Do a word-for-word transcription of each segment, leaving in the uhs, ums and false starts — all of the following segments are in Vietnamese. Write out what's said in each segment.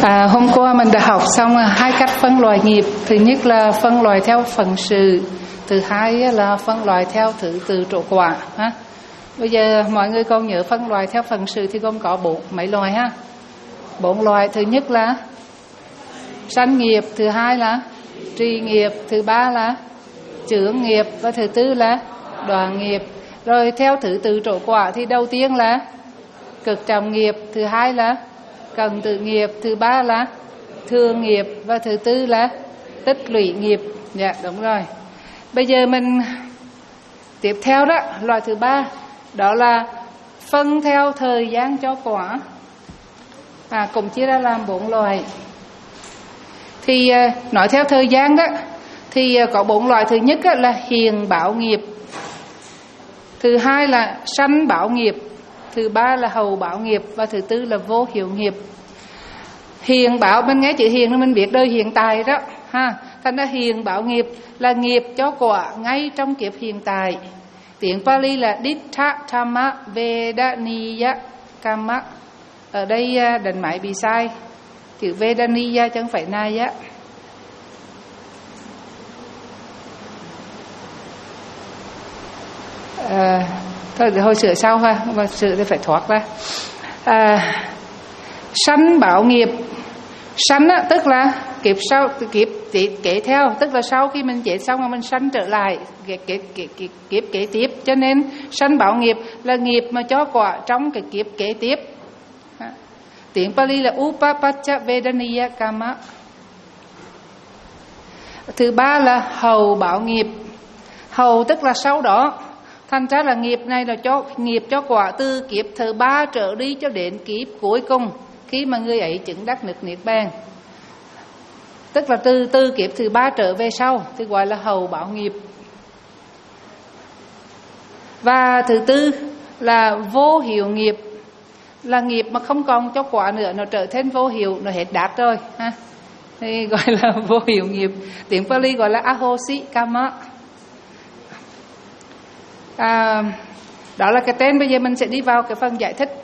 À, hôm qua mình đã học xong hai cách phân loại nghiệp. Thứ nhất là phân loại theo phần sự, thứ hai là phân loại theo thứ tự trổ quả ha. Bây giờ mọi người còn nhớ phân loại theo phần sự thì gồm có bốn mấy loại ha. Bốn loại. Thứ nhất là sanh nghiệp, thứ hai là trì nghiệp, thứ ba là chướng nghiệp và thứ tư là đoạn nghiệp. Rồi theo thứ tự trổ quả thì đầu tiên là cực trọng nghiệp, thứ hai là cần tự nghiệp, thứ ba là thường nghiệp và thứ tư là tích lũy nghiệp. Dạ đúng rồi. Bây giờ mình tiếp theo đó, loại thứ ba đó là phân theo thời gian cho quả. À, cũng chia ra làm bốn loại. Thì nói theo thời gian đó thì có bốn loại. Thứ nhất là hiện bảo nghiệp, thứ hai là sanh bảo nghiệp, thứ ba là hậu bảo nghiệp và thứ tư là vô hiệu nghiệp. Hiện bảo, mình nghe chữ hiện nên mình biết đời hiện tại đó ha. Thành ra hiện bảo nghiệp là nghiệp cho quả ngay trong kiếp hiện tại. Tiếng Pali là Dittha Dhamma Vedaniya Kamma. Ở đây đánh máy bị sai, chữ Vedaniya chứ không phải Naya. À, thôi hồi sửa sau ha, và sửa thì phải thoát ra. À, sanh bảo nghiệp, sanh á, tức là kiếp sau, kiếp kế theo, tức là sau khi mình chết xong rồi mình sanh trở lại kiếp kế, kế, kế, kế, kế tiếp. Cho nên sanh bảo nghiệp là nghiệp mà cho quả trong cái kiếp kế tiếp. Tiếng Pali là Upapacha Vedaniya Kamma. Thứ ba là hậu bảo nghiệp. Hậu tức là sau đó. Thành ra là nghiệp này là cho nghiệp cho quả từ kiếp thứ ba trở đi cho đến kiếp cuối cùng, khi mà người ấy chứng đắc được niết bàn. Tức là từ từ kiếp thứ ba trở về sau thì gọi là hậu bảo nghiệp. Và thứ tư là vô hiệu nghiệp, là nghiệp mà không còn cho quả nữa, nó trở thành vô hiệu, nó hết đạt rồi ha. Thì gọi là vô hiệu nghiệp. Tiếng Pali gọi là ahosi kamma. À, đó là cái tên. Bây giờ mình sẽ đi vào cái phần giải thích.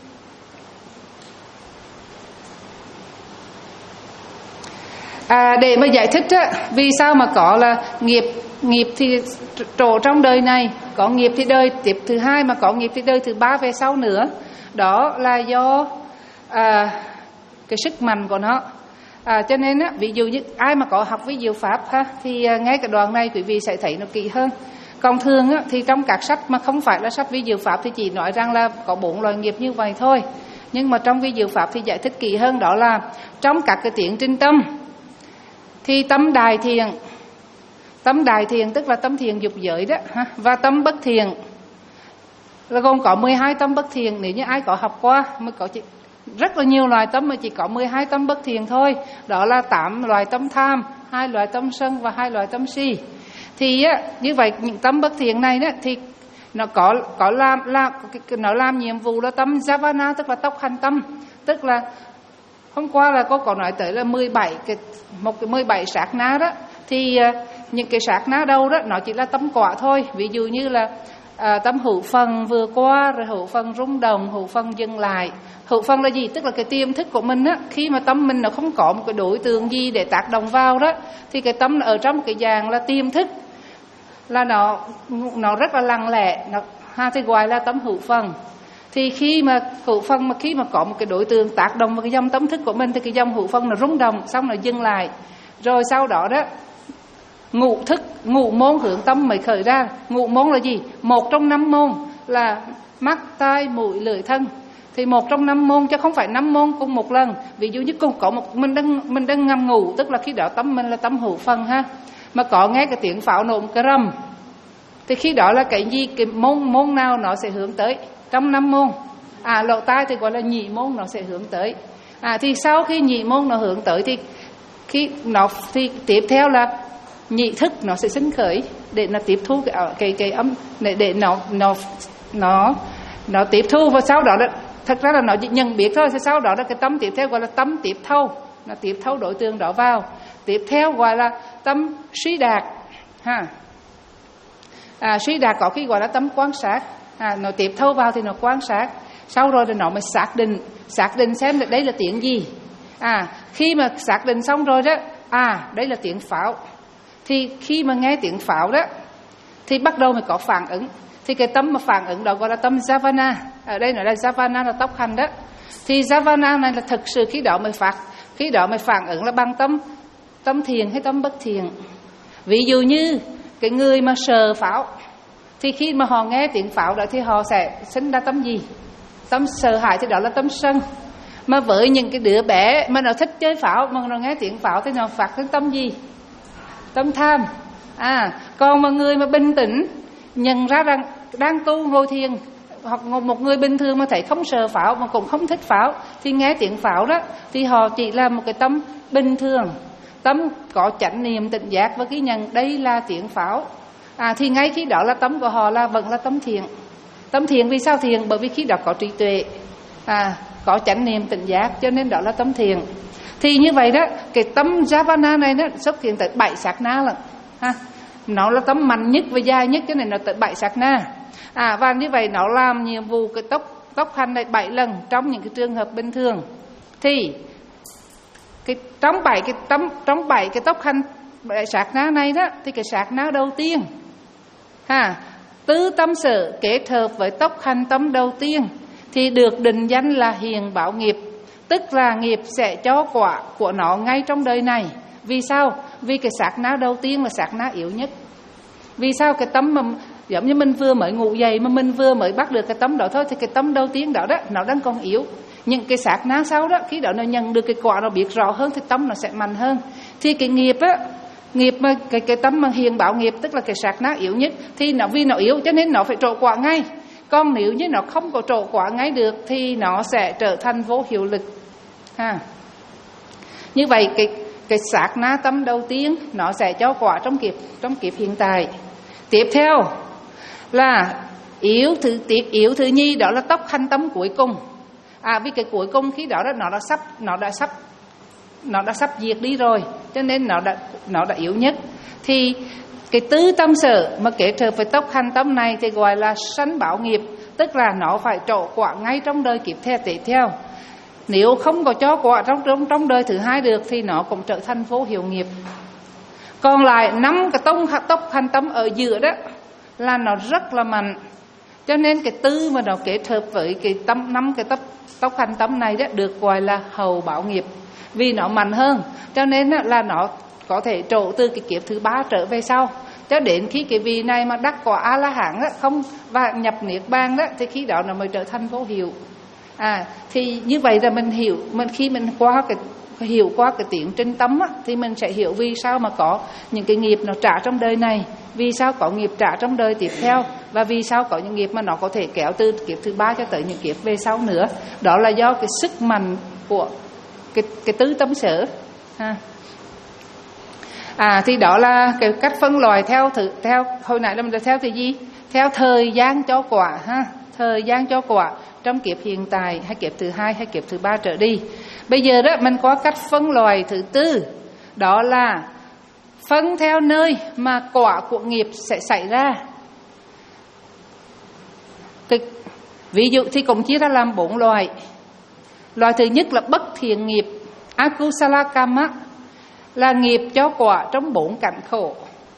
À, để mà giải thích á, vì sao mà có là nghiệp nghiệp thì trổ trong đời này, có nghiệp thì đời tiếp thứ hai, mà có nghiệp thì đời thứ ba về sau nữa. Đó là do à, cái sức mạnh của nó. À, cho nên á, ví dụ như ai mà có học với diệu pháp ha, thì à, ngay cái đoạn này quý vị sẽ thấy nó kỹ hơn. Còn thường á, thì trong các sách mà không phải là sách vi diệu pháp thì chỉ nói rằng là có bốn loại nghiệp như vậy thôi. Nhưng mà trong vi diệu pháp thì giải thích kỹ hơn, đó là trong các cái tiến trình tâm thì tâm đại thiện, tâm đại thiện tức là tâm thiện dục giới đó ha, và tâm bất thiện là gồm có mười hai tâm bất thiện. Nếu như ai có học qua mới có chỉ, rất là nhiều loại tâm mà chỉ có mười hai tâm bất thiện thôi. Đó là tám loại tâm tham, hai loại tâm sân và hai loại tâm si. Thì á, như vậy những tâm bất thiện này đó, thì nó có có làm làm nó làm nhiệm vụ là tâm javana, tức là tốc hành tâm. Tức là hôm qua là cô có nói tới là mười bảy cái một cái mười bảy sát na đó, thì uh, những cái sát na đâu đó nó chỉ là tâm quả thôi. Ví dụ như là uh, tâm hữu phần vừa qua, rồi hữu phần rung động, hữu phần dừng lại. Hữu phần là gì? Tức là cái tiềm thức của mình á, khi mà tâm mình nó không có một cái đối tượng gì để tác động vào đó, thì cái tâm ở trong cái dạng là tiềm thức, là nó nó rất là lặng lẽ, nó ha, thì gọi là tâm hữu phần. Thì khi mà hữu phần mà khi mà có một cái đối tượng tác động vào cái dòng tâm thức của mình thì cái dòng hữu phần nó rung động, xong nó dừng lại. Rồi sau đó đó ngũ thức, ngũ môn hướng tâm mới khởi ra. Ngũ môn là gì? Một trong năm môn là mắt, tai, mũi, lưỡi, thân. Thì một trong năm môn chứ không phải năm môn cùng một lần. Ví dụ như cùng có một mình đang mình đang ngâm ngủ, tức là khi đó tâm mình là tâm hữu phần ha. Mà có nghe cái tiếng pháo nổ cái rầm, thì khi đó là cái gì, cái môn môn nào nó sẽ hướng tới trong năm môn. À, lỗ tai thì gọi là nhị môn, nó sẽ hướng tới. À, thì sau khi nhị môn nó hướng tới thì khi nó thì tiếp theo là nhị thức nó sẽ sinh khởi để nó tiếp thu cái cái, cái âm để để nó nó nó nó tiếp thu, và sau đó là thật ra là nó chỉ nhận biết thôi. Sau đó là cái tâm tiếp theo gọi là tâm tiếp thâu, nó tiếp thâu đối tượng đó vào. Tiếp theo gọi là tâm suy đạt ha. À, suy đạt có khi gọi là tâm quan sát. À, nó tiếp thâu vào thì nó quan sát. Sau rồi thì nó mới xác định, xác định xem là đây là tiếng gì. À, khi mà xác định xong rồi đó, à đây là tiếng pháo, thì khi mà nghe tiếng pháo đó thì bắt đầu mới có phản ứng. Thì cái tâm mà phản ứng đó gọi là tâm Javana. Ở đây nói là Javana là tốc hành đó. Thì Javana này là thực sự khi đó mới phát, khi đó mới phản ứng là bằng tâm tâm thiền hay tâm bất thiền. Ví dụ như cái người mà sợ pháo, thì khi mà họ nghe tiếng pháo đó thì họ sẽ sinh ra tâm gì? Tâm sợ hãi, thì đó là tâm sân. Mà với những cái đứa bé mà nó thích chơi pháo, mà nó nghe tiếng pháo thì nó phát sinh tâm gì? Tâm tham. À, còn mà người mà bình tĩnh, nhận ra rằng đang tu ngồi thiền, hoặc một người bình thường mà thấy không sợ pháo mà cũng không thích pháo, thì nghe tiếng pháo đó thì họ chỉ là một cái tâm bình thường, tâm có chánh niệm tỉnh giác và ghi nhận đây là tiếng pháo. À, thì ngay khi đó là tâm của họ là vẫn là tâm thiện. Tâm thiện vì sao thiện? Bởi vì khi đó có trí tuệ, à, có chánh niệm tỉnh giác, cho nên đó là tâm thiện. Thì như vậy đó, cái tâm Javana này nó xuất hiện tới bảy sát na lận, ha. Nó là tâm mạnh nhất và dài nhất, cho nên nó tới bảy sát na. À, và như vậy nó làm nhiệm vụ cái tốc tốc hành này bảy lần trong những cái trường hợp bình thường. Thì cái trong bảy cái tâm trong bảy cái tốc hành bảy sát na này đó, thì cái sát na đầu tiên, ha, tứ tâm sở kết hợp với tốc hành tâm đầu tiên thì được định danh là hiền bảo nghiệp, tức là nghiệp sẽ cho quả của nó ngay trong đời này. Vì sao? Vì cái sát na đầu tiên là sát na yếu nhất. Vì sao? Cái tâm mà giống như mình vừa mới ngủ dậy mà mình vừa mới bắt được cái tâm đó thôi, thì cái tâm đầu tiên đó đó nó đang còn yếu. Những cái sát na sau đó, khi đó nó nhận được cái quả, nó biết rõ hơn thì tâm nó sẽ mạnh hơn. Thì cái nghiệp á, nghiệp mà cái cái tâm mà hiền bảo nghiệp, tức là cái sát na yếu nhất, thì nó vì nó yếu cho nên nó phải trổ quả ngay. Còn nếu như nó không có trổ quả ngay được thì nó sẽ trở thành vô hiệu lực, ha. Như vậy cái cái sát na tâm đầu tiên nó sẽ cho quả trong kiếp trong kiếp hiện tại. Tiếp theo là yếu thứ tiếp yếu thứ nhi, đó là tốc hành tâm cuối cùng. À, vì cái cuối cùng khi đó, đó nó đã sắp nó đã sắp nó đã sắp diệt đi rồi, cho nên nó đã nó đã yếu nhất. Thì cái tứ tâm sở mà kết hợp với tốc hành tâm này thì gọi là sanh bảo nghiệp, tức là nó phải trổ quả ngay trong đời kiếp theo tiếp theo. Nếu không có cho quả trong trong trong đời thứ hai được thì nó cũng trở thành vô hiệu nghiệp. Còn lại năm cái tông tốc hành tâm ở giữa đó là nó rất là mạnh, cho nên cái tư mà nó kết hợp với cái tâm năm cái tốc tốc hành tâm này đó được gọi là hầu bảo nghiệp. Vì nó mạnh hơn cho nên là nó có thể trổ từ cái kiếp thứ ba trở về sau, cho đến khi cái vị này mà đắc quả A La Hán đó, không và nhập niết bàn đó, thì khi đó nó mới trở thành vô hiệu. À, thì như vậy là mình hiểu, mình khi mình qua cái hiểu qua cái tiến trình tâm á, thì mình sẽ hiểu vì sao mà có những cái nghiệp nó trả trong đời này, vì sao có nghiệp trả trong đời tiếp theo, và vì sao có những nghiệp mà nó có thể kéo từ kiếp thứ ba cho tới những kiếp về sau nữa. Đó là do cái sức mạnh của cái cái tứ tâm sở, ha. À, thì đó là cái cách phân loại theo thử theo hồi nãy là mình theo thì gì? Theo thời gian cho quả, ha, thời gian cho quả trong kiếp hiện tại hay kiếp thứ hai hay kiếp thứ ba trở đi. Bây giờ đó mình có cách phân loại thứ tư, đó là phân theo nơi mà quả của nghiệp sẽ xảy ra. Cái, ví dụ thì cũng chia ra làm bốn loại. Loại thứ nhất là bất thiện nghiệp, akusala kama, là nghiệp cho quả trong bốn cảnh khổ.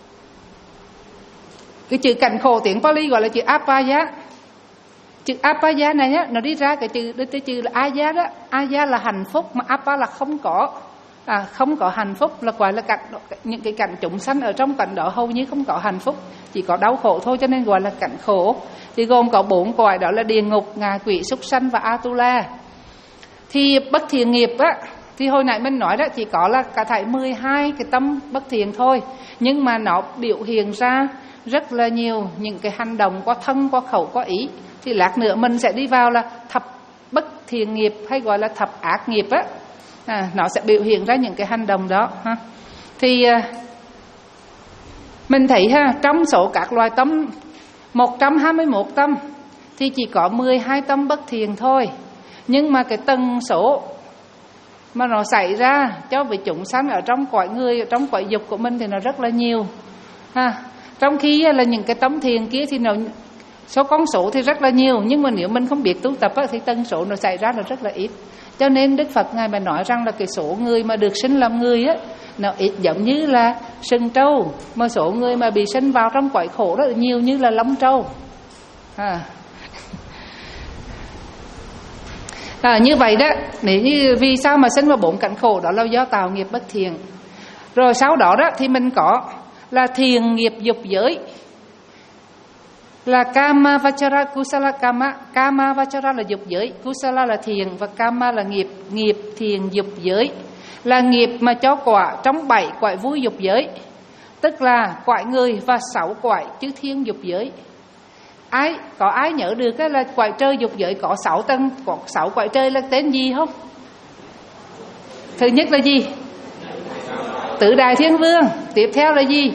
Cái chữ cảnh khổ tiếng Pali gọi là chữ apaya. Chữ apaya này nhá, nó đi ra cái chữ cái chữ là aya đó. Aya là hạnh phúc, mà apa là không có. À, không có hạnh phúc là gọi là cảnh, những cái cảnh chúng sanh ở trong cảnh đó hầu như không có hạnh phúc, chỉ có đau khổ thôi, cho nên gọi là cảnh khổ. Thì gồm có bốn cõi, đó là địa ngục, ngạ quỷ, súc sanh và atula. Thì bất thiện nghiệp á, thì hồi nãy mình nói đó chỉ có là cả thảy mười hai cái tâm bất thiện thôi, nhưng mà nó biểu hiện ra rất là nhiều những cái hành động qua thân, qua khẩu, qua ý. Thì lát nữa mình sẽ đi vào là thập bất thiện nghiệp hay gọi là thập ác nghiệp á, à, nó sẽ biểu hiện ra những cái hành động đó, ha. Thì mình thấy ha, trong số các loài tâm một trăm hai mươi mốt tâm thì chỉ có mười hai tâm bất thiện thôi, nhưng mà cái tần số mà nó xảy ra cho với chúng sanh ở trong cõi người, ở trong cõi dục của mình thì nó rất là nhiều, ha. Trong khi là những cái tâm thiện kia thì nó số con số thì rất là nhiều, nhưng mà nếu mình không biết tu tập á, thì tần số nó xảy ra là rất là ít. Cho nên Đức Phật Ngài mà nói rằng là cái số người mà được sinh làm người á, nó ít giống như là sừng trâu, mà số người mà bị sinh vào trong cõi khổ rất là nhiều như là lông trâu. À. À, như vậy đó, nếu như vì sao mà sinh vào bốn cảnh khổ, đó là do tạo nghiệp bất thiện. Rồi sau đó đó thì mình có là thiện nghiệp dục giới, là Kama Vachara Kusala Kama. Kama Vachara là dục giới, Kusala là thiện, và Kama là nghiệp. Nghiệp thiện dục giới là nghiệp mà cho quả trong bảy cõi vui dục giới, tức là cõi người và sáu cõi chư thiên dục giới. Ai có ai nhớ được cái là cõi trời dục giới có sáu tầng, có sáu cõi trời là tên gì không? Thứ nhất là gì? Tứ đại thiên vương. Tiếp theo là gì?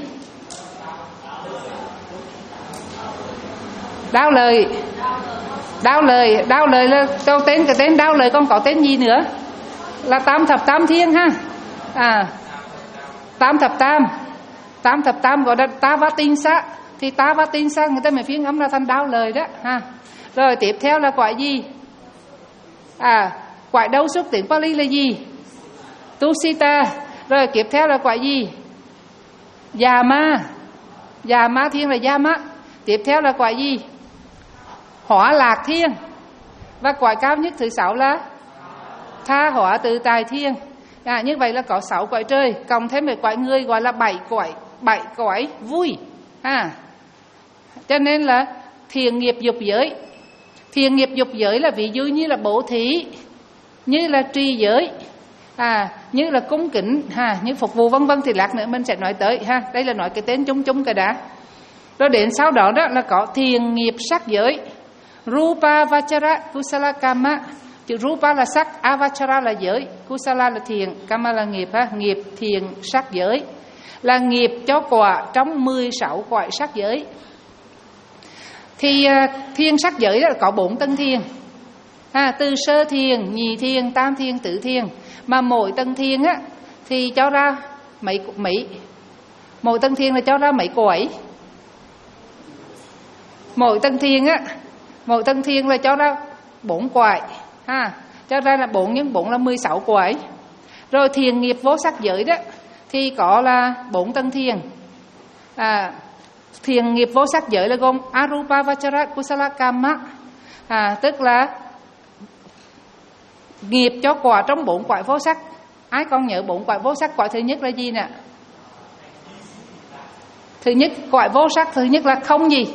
Đao lời. Đao lời, đao lời là đâu tên cái tên đao lời, còn có tên gì nữa? Là tam thập tam thiên ha. À, tam thập tam. Tam thập tam gọi là ta va tinh sa. Thì ta va tinh sa người ta mới phiên âm ra thành đao lời đó ha. Rồi tiếp theo là quả gì? À, quả đâu xúc tiếng Pali là gì? Tusita. Rồi tiếp theo là quả gì? Yama. Yama thiên là Yama. Tiếp theo là quả gì? Hỏa lạc thiên. Và quả cao nhất thứ sáu là tha hỏa tự tài thiên. À, như vậy là có sáu cõi trời, cộng thêm một cõi người gọi là bảy cõi, bảy cõi vui. À, cho nên là thiện nghiệp dục giới. Thiện nghiệp dục giới là ví dụ như là bố thí, như là trì giới, à, như là cung kính, ha, như phục vụ vân vân, thì lát nữa mình sẽ nói tới ha. Đây là nói cái tên chung chung cái đã. Rồi đến sau đó đó là có thiện nghiệp sắc giới, Rupa Vachara Kusala Kama. Chữ Rupa là sắc, Avachara là giới, Kusala là thiện, Kama là nghiệp ha. Nghiệp thiện sắc giới là nghiệp cho quả trong mười sáu cõi sắc giới. Thì thiên sắc giới là có bốn tầng thiên, à, từ sơ thiên, nhị thiên, tam thiên, tứ thiên. Mà mỗi tầng thiên á thì cho ra mấy mấy mỗi tầng thiên là cho ra mấy cõi. Mỗi tầng thiên á, mỗi tầng thiên là cho ra bốn cõi, ha, cho ra là bốn nhân bốn là mười sáu cõi. Rồi thiện nghiệp vô sắc giới đó thì có là bốn tầng thiên. À, thiện nghiệp vô sắc giới là gồm Arupa Vachara Kusala Kama, à, tức là nghiệp cho quả trong bốn cõi vô sắc. Ai còn nhớ bốn cõi vô sắc? Cõi thứ nhất là gì nè? Thứ nhất, cõi vô sắc thứ nhất là không gì?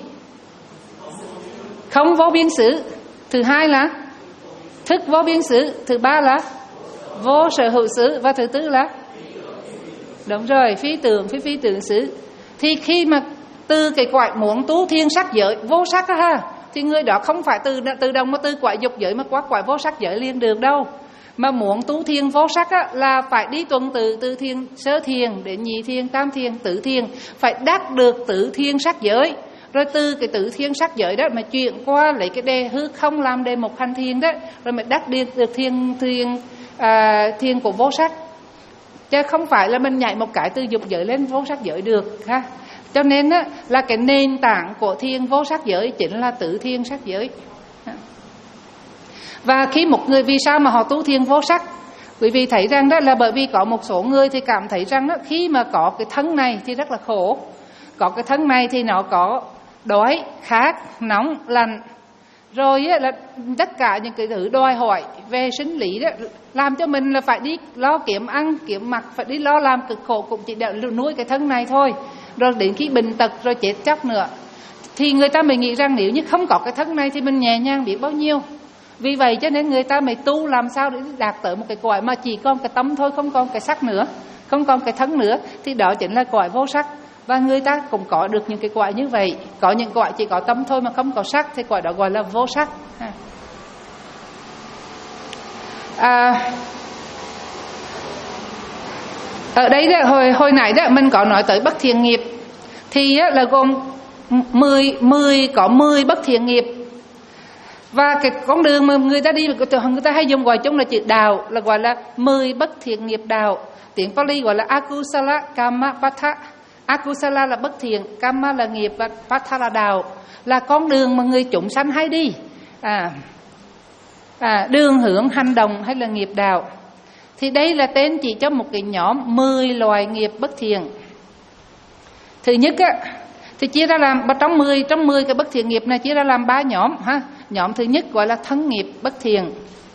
Không vô biên xứ. Thứ hai là thức vô biên xứ. Thứ ba là vô sở hữu xứ. Và thứ tư là đúng rồi, phi tưởng, phi phi tưởng xứ. Thì khi mà từ cái cõi muốn tu thiên sắc giới vô sắc đó ha, thì người đó không phải từ từ đồng mà từ cõi dục giới mà qua cõi vô sắc giới liền được đâu. Mà muốn tu thiên vô sắc á, là phải đi tuần tự từ thiên sơ thiên đến nhị thiên, tam thiên, tứ thiên, phải đắc được tứ thiên sắc giới. Rồi từ cái tứ thiên sắc giới đó mà chuyển qua lấy cái đề hư không làm đề một hành thiên đó, rồi mới đắc được thiên thiên à, thiên của vô sắc. Chứ không phải là mình nhảy một cái từ dục giới lên vô sắc giới được ha. Cho nên á, là cái nền tảng của thiên vô sắc giới chính là tứ thiên sắc giới. Và khi một người, vì sao mà họ tu thiên vô sắc? Quý vị thấy rằng đó là bởi vì có một số người thì cảm thấy rằng đó, khi mà có cái thân này thì rất là khổ. Có cái thân này thì nó có đói, khát, nóng, lạnh. Rồi á, là tất cả những cái thứ đòi hỏi về sinh lý đó, làm cho mình là phải đi lo kiếm ăn, kiếm mặc, phải đi lo làm cực khổ cũng chỉ để nuôi cái thân này thôi. Rồi đến khi bệnh tật rồi chết chóc nữa. Thì người ta mới nghĩ rằng nếu như không có cái thân này thì mình nhẹ nhàng biết bao nhiêu. Vì vậy cho nên người ta mới tu làm sao để đạt tới một cái cõi mà chỉ còn cái tâm thôi, không còn cái sắc nữa, không còn cái thân nữa. Thì đó chính là cõi vô sắc. Và người ta cũng có được những cái cõi như vậy. Có những cõi chỉ có tâm thôi mà không có sắc, thì cõi đó gọi là vô sắc. À, ở đây đó, hồi, hồi nãy đó mình có nói tới bất thiện nghiệp. Thì đó, là gồm mười, mười, có mười bất thiện nghiệp. Và cái con đường mà người ta đi, người ta hay dùng gọi chung là chữ đạo, là gọi là mười bất thiện nghiệp đạo. Tiếng Pali gọi là Akusala Kama Patha. Akusala là bất thiện, Kama là nghiệp, và Patha là đạo, là con đường mà người chúng sanh hay đi. À, à, đường hướng hành động hay là nghiệp đạo. Thì đây là tên chỉ cho một cái nhóm mười loại nghiệp bất thiện. Thứ nhất á, thì chia ra làm trong mười trong mười cái bất thiện nghiệp này chia ra làm ba nhóm ha. Nhóm thứ nhất gọi là thân nghiệp bất thiện.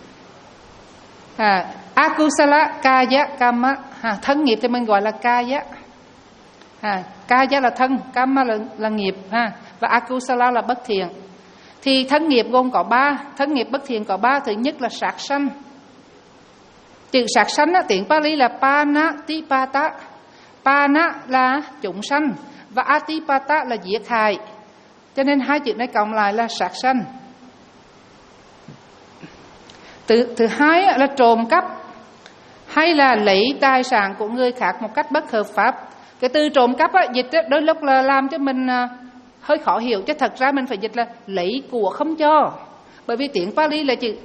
À, akusala kaya kama, ha, thân nghiệp thì mình gọi là kaya. À, kaya là thân, kama là, là nghiệp ha, và akusala là bất thiện. Thì thân nghiệp gồm có ba, thân nghiệp bất thiện có ba. Thứ nhất là sát sanh. Chữ sát sanh á, tiếng Pali là panatipata. Pana là chúng sanh và atipata là giết hại, cho nên hai chữ này cộng lại là sát sanh. Thứ, thứ hai là trộm cắp hay là lấy tài sản của người khác một cách bất hợp pháp. Cái từ trộm cắp á, dịch á, đôi lúc là làm cho mình à, hơi khó hiểu, chứ thật ra mình phải dịch là lấy của không cho. Bởi vì tiếng Pali là chữ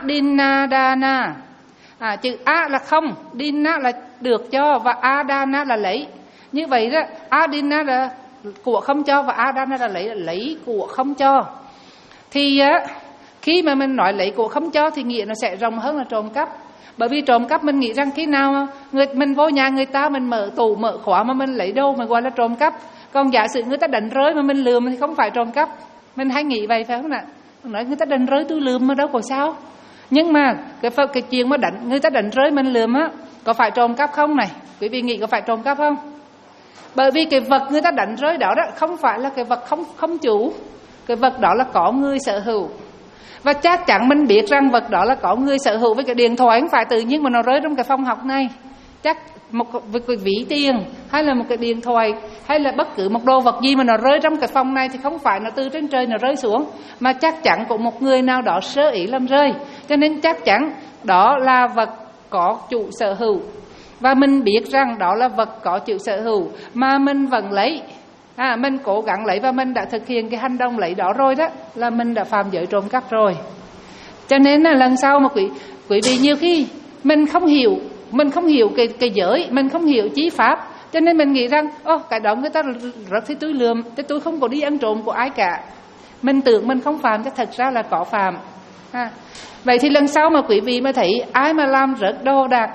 adinadana. À, chữ a là không, dina là được cho và adana là lấy. Như vậy đó, adina là của không cho và adana là lấy, là lấy của không cho. Thì á, khi mà mình nói lấy của không cho thì nghĩa nó sẽ rộng hơn là trộm cắp. Bởi vì trộm cắp mình nghĩ rằng khi nào người mình vô nhà người ta, mình mở tủ mở khóa mà mình lấy đâu mình gọi là trộm cắp. Còn giả sử người ta đánh rơi mà mình lừa thì không phải trộm cắp. Mình hay nghĩ vậy phải không ạ? Nói người ta đánh rơi tôi lườm mà đâu có sao. Nhưng mà cái cái chuyện mà đánh người ta đánh rơi mình lườm á, có phải trộm cắp không này? Quý vị nghĩ có phải trộm cắp không? Bởi vì cái vật người ta đánh rơi đó đó không phải là cái vật không không chủ, cái vật đó là có người sở hữu. Và chắc chắn mình biết rằng vật đó là có người sở hữu. Với cái điện thoại không phải tự nhiên mà nó rơi trong cái phòng học này. Chắc một cái ví tiền hay là một cái điện thoại hay là bất cứ một đồ vật gì mà nó rơi trong cái phòng này thì không phải nó từ trên trời nó rơi xuống, mà chắc chắn của một người nào đó sơ ý làm rơi. Cho nên chắc chắn đó là vật có chủ sở hữu. Và mình biết rằng đó là vật có chủ sở hữu mà mình vẫn lấy. À, mình cố gắng lấy và mình đã thực hiện cái hành động lấy đó rồi đó, là mình đã phạm giới trộm cắp rồi. Cho nên là lần sau mà quý, quý vị nhiều khi mình không hiểu, mình không hiểu cái, cái giới, mình không hiểu chí pháp, cho nên mình nghĩ rằng ô cái đó người ta rất thì tôi lượm, chứ tôi không có đi ăn trộm của ai cả. Mình tưởng mình không phạm, chứ thật ra là có phạm. À, vậy thì lần sau mà quý vị mà thấy ai mà làm rớt đồ đạc,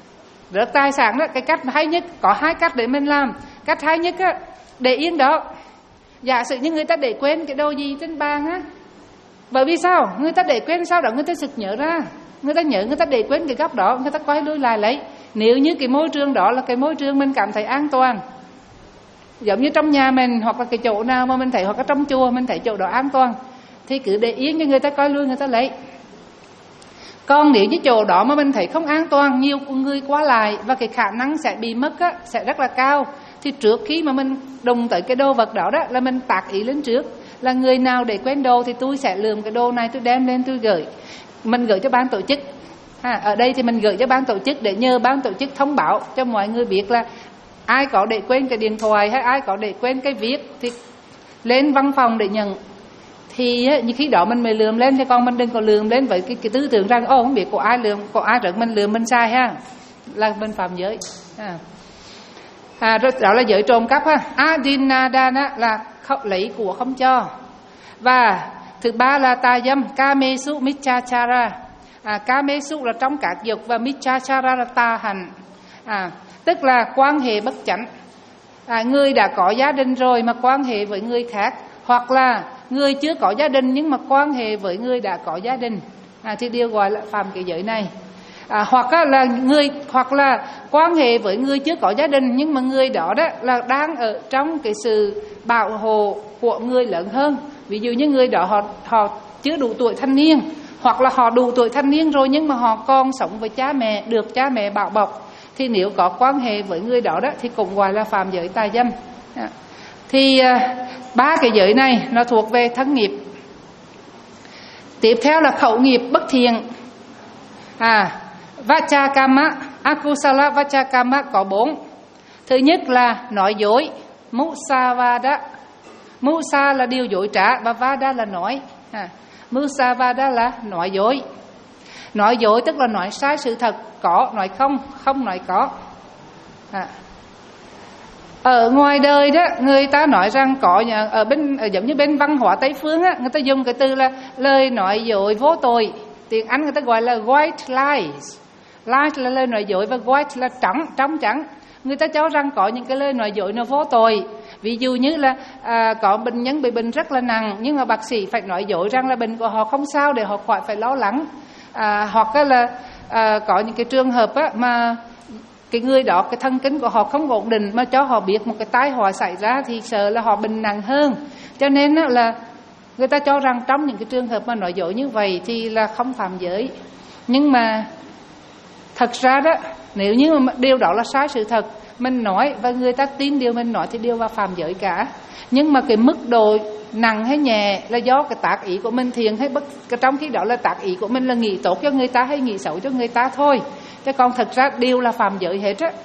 rớt tài sản đó, cái cách hay nhất, có hai cách để mình làm. Cách hay nhất á, để yên đó. Giả sử như người ta để quên cái đồ gì trên bàn á, bởi vì sao? Người ta để quên, sau đó người ta sực nhớ ra, người ta nhớ người ta để quên cái góc đó, người ta quay lui lại lấy. Nếu như cái môi trường đó là cái môi trường mình cảm thấy an toàn, giống như trong nhà mình hoặc là cái chỗ nào mà mình thấy, hoặc là trong chùa mình thấy chỗ đó an toàn, thì cứ để yên cho người ta coi lui, người ta lấy. Còn nếu như chỗ đó mà mình thấy không an toàn, nhiều người qua lại và cái khả năng sẽ bị mất á, sẽ rất là cao, thì trước khi mà mình đụng tới cái đồ vật đó đó là mình tạc ý lên trước, là người nào để quên đồ thì tôi sẽ lượm cái đồ này, tôi đem lên tôi gửi. Mình gửi cho ban tổ chức. À, ở đây thì mình gửi cho ban tổ chức để nhờ ban tổ chức thông báo cho mọi người biết là ai có để quên cái điện thoại hay ai có để quên cái viết thì lên văn phòng để nhận. Thì như khi đó mình mới lượm lên, chứ còn mình đừng có lượm lên với cái, cái tư tưởng rằng ô không biết có ai lượm, có ai rớt mình lượm mình sai ha, là mình phạm giới. À. À, đó là giới trộm cắp ha. Adinadana là không, lấy của không cho. Và thứ ba là tà dâm, kamesu michachara. À, kamesu là trong các dục và michachara là tà hành. À, tức là quan hệ bất chánh. À, người đã có gia đình rồi mà quan hệ với người khác, hoặc là người chưa có gia đình nhưng mà quan hệ với người đã có gia đình, à, thì điều gọi là phạm cái giới này. À, hoặc là người hoặc là quan hệ với người chưa có gia đình nhưng mà người đó đó là đang ở trong cái sự bảo hộ của người lớn hơn. Ví dụ như người đó họ họ chưa đủ tuổi thanh niên, hoặc là họ đủ tuổi thanh niên rồi nhưng mà họ còn sống với cha mẹ, được cha mẹ bảo bọc, thì nếu có quan hệ với người đó đó thì cũng gọi là phạm giới tà dâm. À, thì à, ba cái giới này nó thuộc về thân nghiệp. Tiếp theo là khẩu nghiệp bất thiện. À, Vachakama, Akusala Vachakama có bốn. Thứ nhất là nói dối, Musavada. Musa là điều dối trá và Vada là nói. À, Musavada là nói dối. Nói dối tức là nói sai sự thật, có nói không, không nói có. À, ở ngoài đời đó người ta nói rằng có, ở bên ở giống như bên văn hóa Tây phương á, người ta dùng cái từ là lời nói dối vô tội. tiếng Anh người ta gọi là white lies. Lies là lời nói dối và white là trắng, trong trắng. Người ta cho rằng có những cái lời nói dối nó vô tội. Ví dụ như là à, có bệnh nhân bị bệnh rất là nặng, nhưng mà bác sĩ phải nói dối rằng là bệnh của họ không sao để họ khỏi phải lo lắng. À, hoặc là à, có những cái trường hợp á, mà cái người đó cái thần kinh của họ không ổn định, mà cho họ biết một cái tai họa xảy ra thì sợ là họ bệnh nặng hơn. Cho nên á, là người ta cho rằng trong những cái trường hợp mà nói dối như vậy thì là không phạm giới. Nhưng mà thật ra đó, nếu như mà điều đó là sai sự thật, mình nói và người ta tin điều mình nói thì điều là phạm giới cả. Nhưng mà cái mức độ nặng hay nhẹ là do cái tác ý của mình thiện hay bất, trong khi đó là tác ý của mình là nghĩ tốt cho người ta hay nghĩ xấu cho người ta thôi. Chứ còn thật ra điều là phạm giới hết á.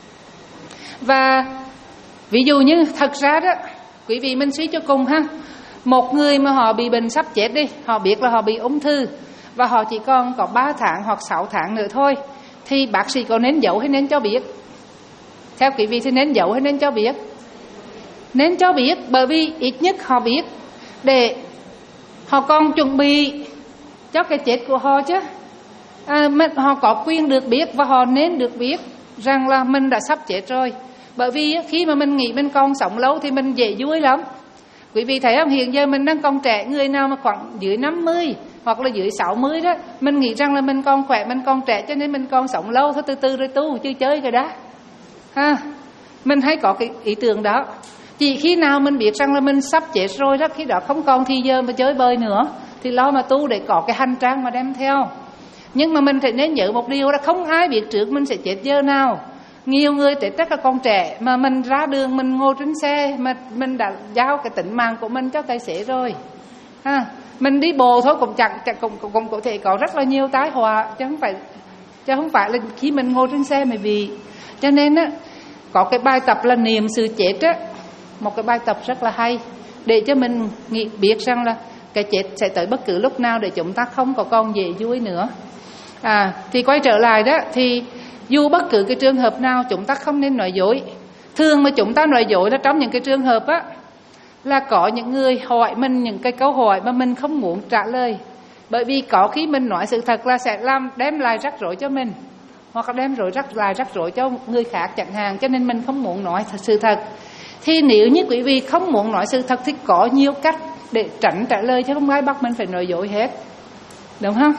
Và ví dụ như thật ra đó, quý vị mình suy cho cùng ha, một người mà họ bị bệnh sắp chết đi, họ biết là họ bị ung thư và họ chỉ còn có ba tháng hoặc sáu tháng nữa thôi, thì bác sĩ có nên giấu hay nên cho biết? Theo quý vị thì nên giấu hay nên cho biết? Nên cho biết, bởi vì ít nhất họ biết để họ còn chuẩn bị cho cái chết của họ chứ. À, mình, họ có quyền được biết và họ nên được biết rằng là mình đã sắp chết rồi. Bởi vì khi mà mình nghĩ mình còn sống lâu thì mình dễ vui lắm. Quý vị thấy không, hiện giờ mình đang còn trẻ, người nào mà khoảng dưới năm mươi hoặc là dưới sáu mươi đó, mình nghĩ rằng là mình còn khỏe, mình còn trẻ cho nên mình còn sống lâu, thôi từ từ rồi tu, chứ chơi cái đó ha. Mình hay có cái ý tưởng đó. Chỉ khi nào mình biết rằng là mình sắp chết rồi đó, khi đó không còn thì giờ mà chơi bời nữa, thì lo mà tu để có cái hành trang mà đem theo. Nhưng mà mình phải nên nhớ một điều là không ai biết trước mình sẽ chết giờ nào. Nhiều người chết rất là còn trẻ, mà mình ra đường mình ngồi trên xe mà mình đã giao cái tính mạng của mình cho tài xế rồi ha. Mình đi bộ thôi cũng chẳng, chẳng cũng, cũng, cũng có thể có rất là nhiều tai họa, chứ không phải chứ không phải là khi mình ngồi trên xe mới bị. Cho nên á, có cái bài tập là niệm sự chết á, một cái bài tập rất là hay để cho mình nghĩ biết rằng là cái chết sẽ tới bất cứ lúc nào để chúng ta không có còn dễ vui nữa. À, thì quay trở lại đó, thì dù bất cứ cái trường hợp nào chúng ta không nên nói dối. Thường mà chúng ta nói dối là trong những cái trường hợp á, là có những người hỏi mình những cái câu hỏi mà mình không muốn trả lời. Bởi vì có khi mình nói sự thật là sẽ làm đem lại rắc rối cho mình, hoặc là đem rồi rắc lại rắc rối cho người khác chẳng hạn, cho nên mình không muốn nói thật, sự thật. Thì nếu như quý vị không muốn nói sự thật thì có nhiều cách để tránh trả lời, chứ không ai bắt mình phải nói dối hết, đúng không?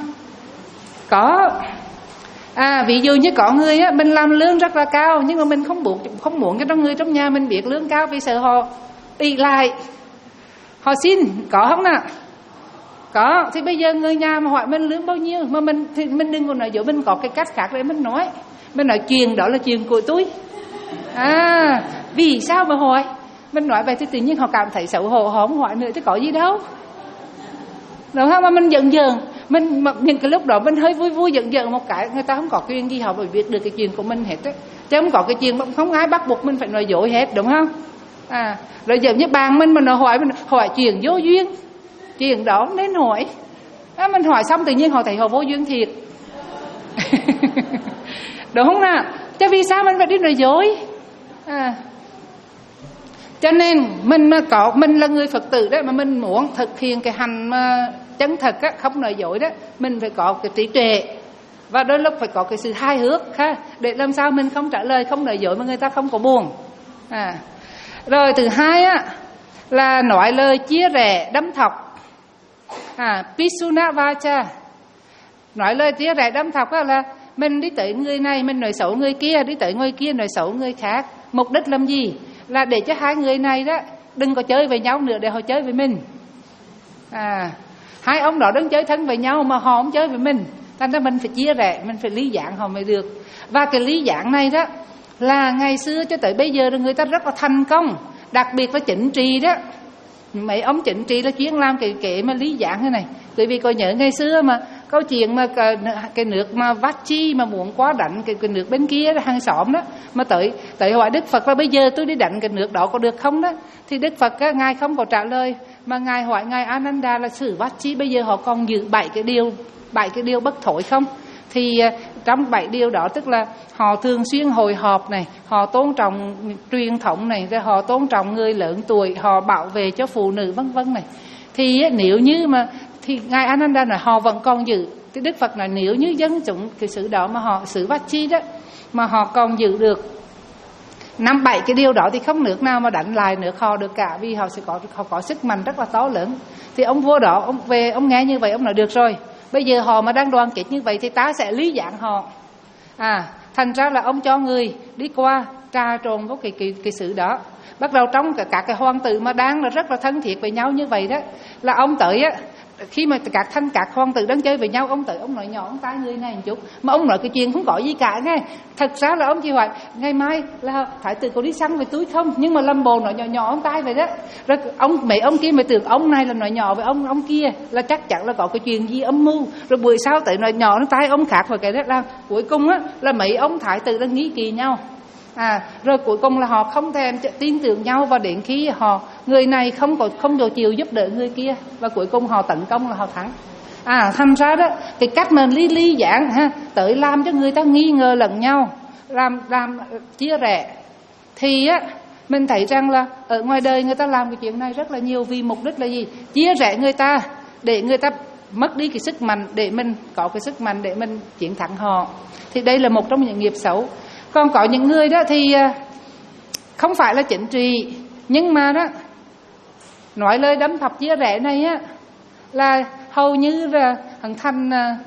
Có à, ví dụ như có người á, mình làm lương rất là cao, nhưng mà mình không muốn không muốn cho người trong nhà mình biết lương cao vì sợ họ ỷ lại, họ xin. Có không nào? Có. Thì bây giờ người nhà mà hỏi mình lương bao nhiêu mà mình thì mình đừng có nói dối, mình có cái cách khác để mình nói. Mình nói chuyện đó là chuyện của tôi. À, vì sao mà hỏi? Mình nói vậy thì tự nhiên họ cảm thấy xấu hổ, họ không hỏi nữa chứ có gì đâu, đúng không? Mà mình giận dần, mình những cái lúc đó mình hơi vui vui giận dần một cái, người ta không có quyền gì họ phải biết được cái chuyện của mình hết á, chứ không có cái chuyện không ai bắt buộc mình phải nói dối hết, đúng không? À, rồi giống như bạn mình mà nó hỏi mình hỏi chuyện vô duyên, chuyện đó nên hỏi. À, mình hỏi xong tự nhiên họ thấy họ vô duyên thiệt. Đúng không nào? Chứ vì sao mình phải đi nói dối? À, cho nên mình mà có mình là người Phật tử đấy, mà mình muốn thực hiện cái hành mà chân thật á, không nói dối đó, mình phải có cái trí tuệ và đôi lúc phải có cái sự hài hước ha, để làm sao mình không trả lời, không nói dối mà người ta không có buồn. À, rồi thứ hai á là nói lời chia rẽ đâm thọc. À, Pisuna Vacha, nói lời chia rẽ đâm thọc á, là mình đi tới người này mình nói xấu người kia, đi tới người kia nói xấu người khác. Mục đích làm gì? Là để cho hai người này đó đừng có chơi với nhau nữa, để họ chơi với mình. À, hai ông đó đừng chơi thân với nhau mà họ không chơi với mình, thành ra mình phải chia rẽ, mình phải lý giảng họ mới được. Và cái lý giảng này đó là ngày xưa cho tới bây giờ là người ta rất là thành công, đặc biệt là chính trị đó. Mấy ông chính trị là chuyên làm cái kệ mà lý giảng thế này. Bởi vì coi nhớ ngày xưa mà câu chuyện mà cái, cái nước mà Vachi mà muốn quá đánh cái, cái nước bên kia hàng xóm đó, mà tới tới hỏi Đức Phật là bây giờ tôi đi đánh cái nước đó có được không đó, thì Đức Phật á, ngài không có trả lời, mà ngài hỏi ngài Ananda là xử Vachi bây giờ họ còn giữ bảy cái điều bảy cái điều bất thối không? Thì trong bảy điều đó tức là họ thường xuyên hội họp này, họ tôn trọng truyền thống này, rồi họ tôn trọng người lớn tuổi, họ bảo vệ cho phụ nữ vân vân này. Thì nếu như mà thì ngài Ananda nói họ vẫn còn giữ Thì Đức Phật nói nếu như dân chúng cái xứ đó mà họ xứ Vachi đó mà họ còn giữ được năm bảy cái điều đó thì không nước nào mà đánh lại nước họ được cả, vì họ sẽ có họ có sức mạnh rất là to lớn. Thì ông vua đó ông về ông nghe như vậy ông nói được rồi, bây giờ họ mà đang đoàn kết như vậy thì ta sẽ lý giảng họ. À, thành ra là ông cho người đi qua trà trộn với cái cái cái xứ đó. Bắt đầu trong cả các cái hoàng tử mà đang là rất là thân thiết với nhau như vậy đó, là ông tới á, khi mà các thanh các hoàng tử đang chơi với nhau, ông tới ông nói nhỏ ông tai người này một chút, mà ông nói cái chuyện không có gì cả nghe. Thật ra là ông chỉ hỏi ngày mai là thái tử có đi săn với túi không, nhưng mà lâm bồ nói nhỏ nhỏ ông tai vậy đó. Rồi ông mấy ông kia mới tưởng ông này là nói nhỏ với ông ông kia là chắc chắn là có cái chuyện gì âm mưu. Rồi buổi sau tới nói nhỏ nó tai ông khác, và cái đó là cuối cùng á là mấy ông thái tử đang nghĩ kỳ nhau. À, rồi cuối cùng là họ không thèm tin tưởng nhau, và đến khi họ người này không có không có chịu giúp đỡ người kia, và cuối cùng họ tấn công là họ thắng. À, thành ra đó cái cách mà ly ly giảng ha, tới làm cho người ta nghi ngờ lẫn nhau, làm làm chia rẽ, thì á mình thấy rằng là ở ngoài đời người ta làm cái chuyện này rất là nhiều, vì mục đích là gì? Chia rẽ người ta để người ta mất đi cái sức mạnh, để mình có cái sức mạnh để mình chiến thắng họ. Thì đây là một trong những nghiệp xấu. Còn có những người đó thì không phải là chính trị, nhưng mà đó nói lời đấm thọc chia rẽ này á là hầu như là hằng thành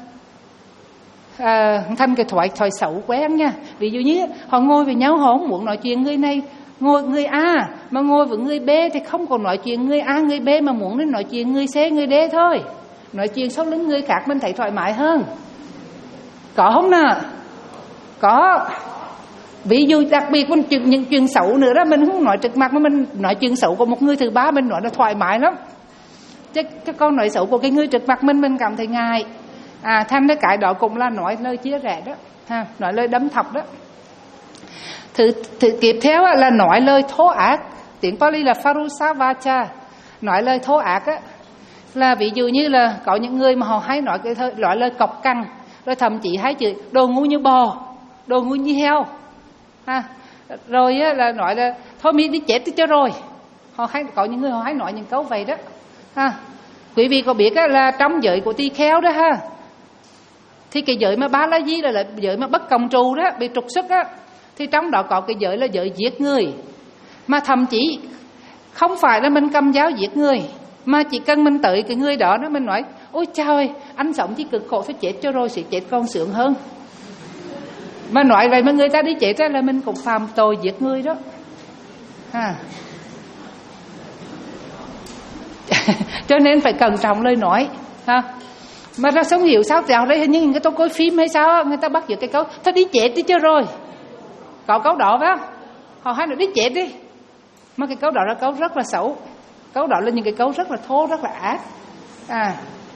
à, thành cái thoại thoại xấu quen nha. Ví dụ như họ ngồi với nhau, họ không muốn nói chuyện người này ngồi người A, mà ngồi với người B thì không còn nói chuyện người A người B, mà muốn đến nói chuyện người C người D thôi, nói chuyện sau lưng người khác mình thấy thoải mái hơn. Có không nào? Có. Ví dụ đặc biệt mình chuyện, những chuyện xấu nữa đó, mình không nói trực mặt mà mình nói chuyện xấu của một người thứ ba, mình nói là thoải mái lắm. Chứ cái câu nói xấu của cái người trực mặt mình mình cảm thấy ngại. À, thành ra cái đó cũng là nói lời chia rẽ đó, ha, nói lời đấm thọc đó. Thứ, thứ tiếp theo là nói lời thô ác, tiếng Pali là Farusavacha, nói lời thô ác á, là ví dụ như là có những người mà họ hay nói cái thơ, nói lời cọc cằn, rồi thậm chí hay chửi đồ ngu như bò, đồ ngu như heo. À, rồi á, là nói là thôi mi đi chết cho rồi. Họ hay có những người họ hay nói những câu vậy đó. À, quý vị có biết á, là trong giới của tỳ kheo đó ha, thì cái giới mà ba la di là, là giới mà bất cộng trù đó, bị trục xuất á, thì trong đó có cái giới là giới giết người. Mà thậm chí không phải là mình cầm dao giết người, mà chỉ cần mình tới cái người đó đó mình nói ôi trời, anh sống chỉ cực khổ thôi, chết cho rồi sẽ chết còn sướng hơn. Mà nói vậy mà người ta đi chết ra là mình cũng phạm tội giết người đó. À. Cho nên phải cẩn trọng lời nói. Ha. Mà ra sống hiểu sao dạo đây hình như người ta coi phim hay sao, người ta bắt giữ cái câu thôi đi chết đi cho rồi. Có câu đó phải không? Họ hay nói đi chết đi. Mà cái câu đó là câu rất là xấu. Câu đó là những cái câu rất là thô, rất là ác. À.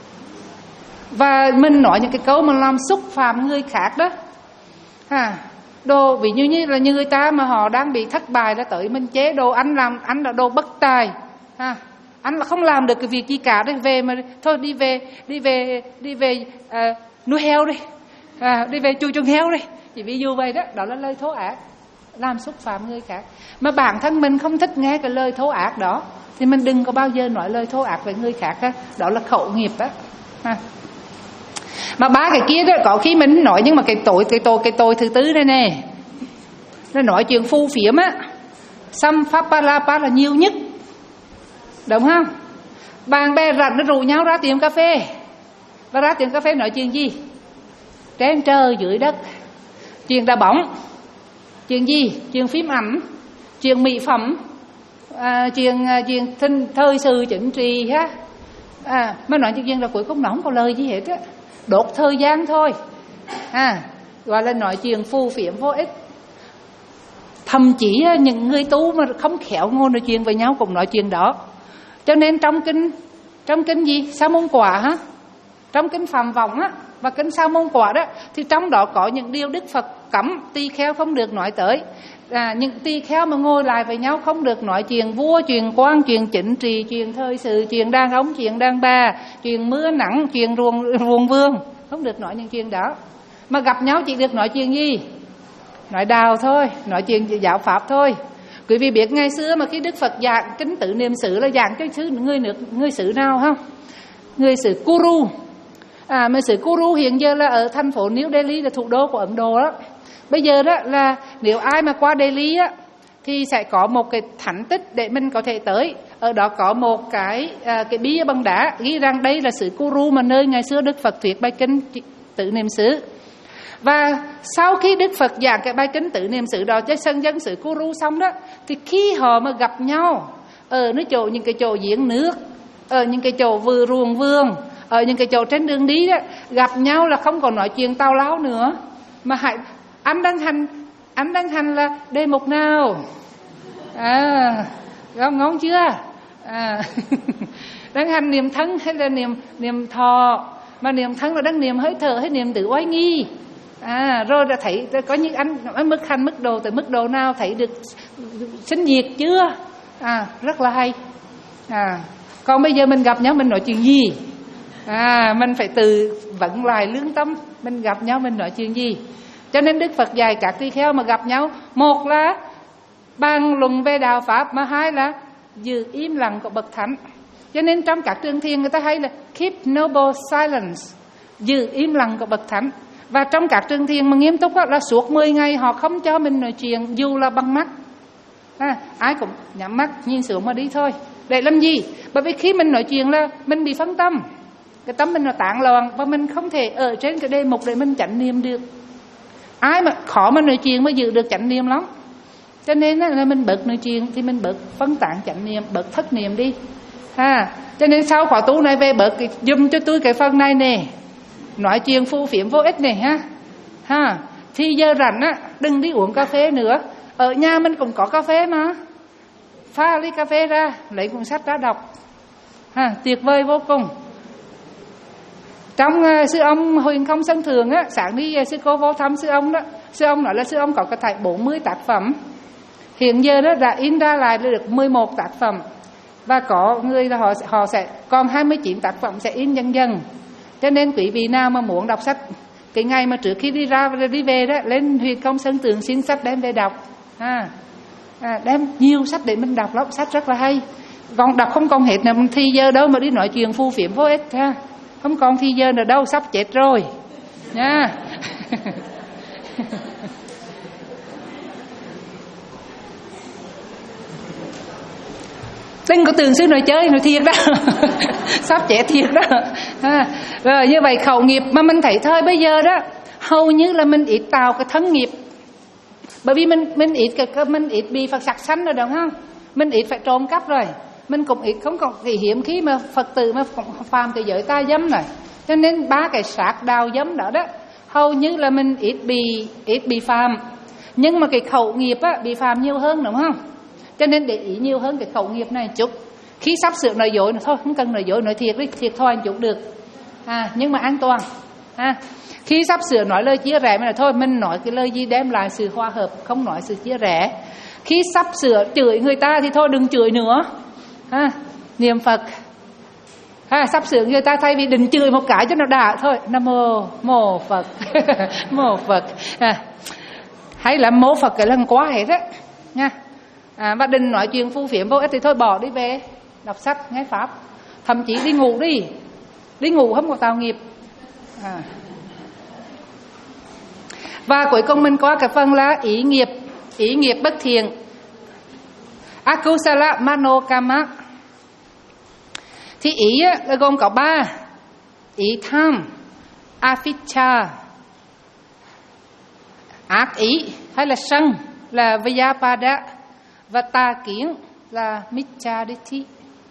Và mình nói những cái câu mà làm xúc phạm người khác đó. À, đồ ví dụ như là như người ta mà họ đang bị thất bại đã tới mình chế đồ anh làm anh là đồ bất tài, à, anh là không làm được cái việc gì cả, đấy về mà thôi đi về đi về đi về à, nuôi heo đi, à, đi về chui chuồng heo đi, chỉ ví dụ vậy đó. Đó là lời thô ác, làm xúc phạm người khác. Mà bản thân mình không thích nghe cái lời thô ác đó thì mình đừng có bao giờ nói lời thô ác với người khác đó, đó là khẩu nghiệp đó. À. Mà ba cái kia đó có khi mình nói, nhưng mà cái tội cái tội cái tội thứ tư đây nè, nó nói chuyện phu phiếm á, Sampapalapa là nhiều nhất, đúng không? Bạn bè rảnh nó rủ nhau ra tiệm cà phê, và ra tiệm cà phê nói chuyện gì? Trên trời dưới đất, chuyện đá bóng, chuyện gì? Chuyện phim ảnh, chuyện mỹ phẩm, à, chuyện chuyện thinh thời sự chính trị ha. À, mà nói chuyện là cuối cùng nó không có lời gì hết á, đốt thời gian thôi. À, gọi là nói chuyện phù phiếm vô ích. Thậm chí những người tu mà không khéo ngồi nói chuyện với nhau cũng nói chuyện đó. Cho nên trong kinh trong kinh gì? Sa môn quả hả? Trong kinh Phạm Vọng á và kinh Sa môn quả đó, thì trong đó có những điều Đức Phật cấm tỳ kheo không được nói tới. À, những tỳ kheo mà ngồi lại với nhau không được nói chuyện vua, chuyện quan, chuyện chính trị, chuyện thời sự, chuyện đàn ông, chuyện đàn bà, chuyện mưa nắng, chuyện ruộng ruộng vườn, không được nói những chuyện đó. Mà gặp nhau chỉ được nói chuyện gì? Nói đào thôi, nói chuyện giáo pháp thôi. Quý vị biết ngày xưa mà khi Đức Phật giảng kính tự niệm xứ là giảng cho xứ người nước người xứ nào không? Người xứ Kuru. À, mà xứ Kuru hiện giờ là ở thành phố New Delhi, là thủ đô của Ấn Độ đó. Bây giờ đó là nếu ai mà qua Delhi á thì sẽ có một cái thánh tích để mình có thể tới. Ở đó có một cái à, cái bia bằng đá ghi rằng đây là xứ Kuru, mà nơi ngày xưa Đức Phật thuyết bài kinh Tứ Niệm xứ. Và sau khi Đức Phật giảng cái bài kinh Tứ Niệm xứ đó cho sân dân xứ Kuru xong đó, thì khi họ mà gặp nhau ở nơi chỗ những cái chỗ giếng nước, ở những cái chỗ vừa ruộng vườn, ở những cái chỗ trên đường đi đó, gặp nhau là không còn nói chuyện tào lao nữa, mà hãy anh đang hành anh đang hành là đề mục nào, à ngon ngon chưa, à đang hành niệm thân hay là niệm niệm thọ, mà niệm thân là đang niệm hơi thở hay niệm tự oai nghi, à rồi đã thấy có những anh ở mức hành mức độ từ mức độ nào, thấy được sinh diệt chưa, à rất là hay. À còn bây giờ mình gặp nhau mình nói chuyện gì, à mình phải tự vận lại lương tâm, mình gặp nhau mình nói chuyện gì. Cho nên Đức Phật dạy các tỳ kheo mà gặp nhau, một là bàn luận về đạo pháp, mà hai là giữ im lặng của bậc thánh. Cho nên trong các trường thiền người ta hay là keep noble silence, giữ im lặng của bậc thánh. Và trong các trường thiền mà nghiêm túc đó, là suốt mười ngày họ không cho mình nói chuyện dù là bằng mắt, à, ai cũng nhắm mắt nhìn xuống mà đi thôi. Để làm gì? Bởi vì khi mình nói chuyện là mình bị phân tâm, cái tâm mình là tán loạn, và mình không thể ở trên cái đề mục để mình chánh niệm được. Ai mà khó mà nói chuyện mới giữ được chánh niệm lắm. Cho nên là mình bớt nói chuyện thì mình bớt phân tán chánh niệm, bớt thất niệm đi, ha. Cho nên sau khóa tu này về bớt cái, dùm cho tôi cái phần này nè, nói chuyện phu phiếm vô ích này ha, ha. Thì giờ rảnh á, đừng đi uống cà phê nữa. Ở nhà mình cũng có cà phê mà, pha ly cà phê ra, lấy cuốn sách ra đọc, ha, tuyệt vời vô cùng. Trong uh, sư ông Huyền Không Sân Thường á, sáng đi uh, sư cô vô thăm sư ông đó, sư ông nói là sư ông có cái thải bốn mươi tác phẩm, hiện giờ đó đã in ra lại được mười một tác phẩm, và có người là họ họ sẽ còn hai mươi chín tác phẩm sẽ in dần dần. Cho nên quý vị nào mà muốn đọc sách, cái ngày mà trước khi đi ra đi về đó, lên Huyền Không Sân Thường xin sách đem về đọc, ha. À, đem nhiều sách để mình đọc lắm, sách rất là hay. Còn đọc không còn hết nữa thì giờ đâu mà đi nói chuyện phu phiếm vô ích ha. Không còn thì giờ nữa đâu, sắp chết rồi nha. Đừng có tưởng sư nói chơi, nói thiệt đó. Sắp chết thiệt đó, à, rồi như vậy khẩu nghiệp mà mình thấy thôi bây giờ đó, hầu như là mình ít tạo cái thân nghiệp. Bởi vì mình mình ít cái mình ít bị Phật sặc sanh rồi đúng không? Mình ít phải trộm cắp rồi, mình cũng ít không còn thì hiếm khi mà Phật tử mà phàm cái giới ta dâm rồi. Cho nên ba cái sát đào dâm đó đó, hầu như là mình ít bị ít bị phàm. Nhưng mà cái khẩu nghiệp á bị phàm nhiều hơn đúng không? Cho nên để ý nhiều hơn cái khẩu nghiệp này chút. Khi sắp sửa nói dối thôi, không cần nói dối, nói thiệt đi, thiệt thôi anh chút được, à, nhưng mà an toàn, à. Khi sắp sửa nói lời chia rẽ, mình là thôi mình nói cái lời gì đem lại sự hòa hợp, không nói sự chia rẽ. Khi sắp sửa chửi người ta thì thôi đừng chửi nữa, à, niệm Phật, à, sắp sửa người ta thay vì đừng chửi một cái cho nó đã, thôi Nam mô mô Phật, mô Phật, à, hay là mô Phật cái lần quá hết á nha. À, và đừng nói chuyện phu phiếm vô ích thì thôi bỏ đi về đọc sách nghe pháp, thậm chí đi ngủ đi, đi ngủ không có tạo nghiệp, à. Và cuối cùng mình có cái phần là ý nghiệp, ý nghiệp bất thiện, akusala manokama. Thì ý là gồm có ba: ý tham, aficca, ác ý hay là sân là vyapada, và tà kiến là micchaditi.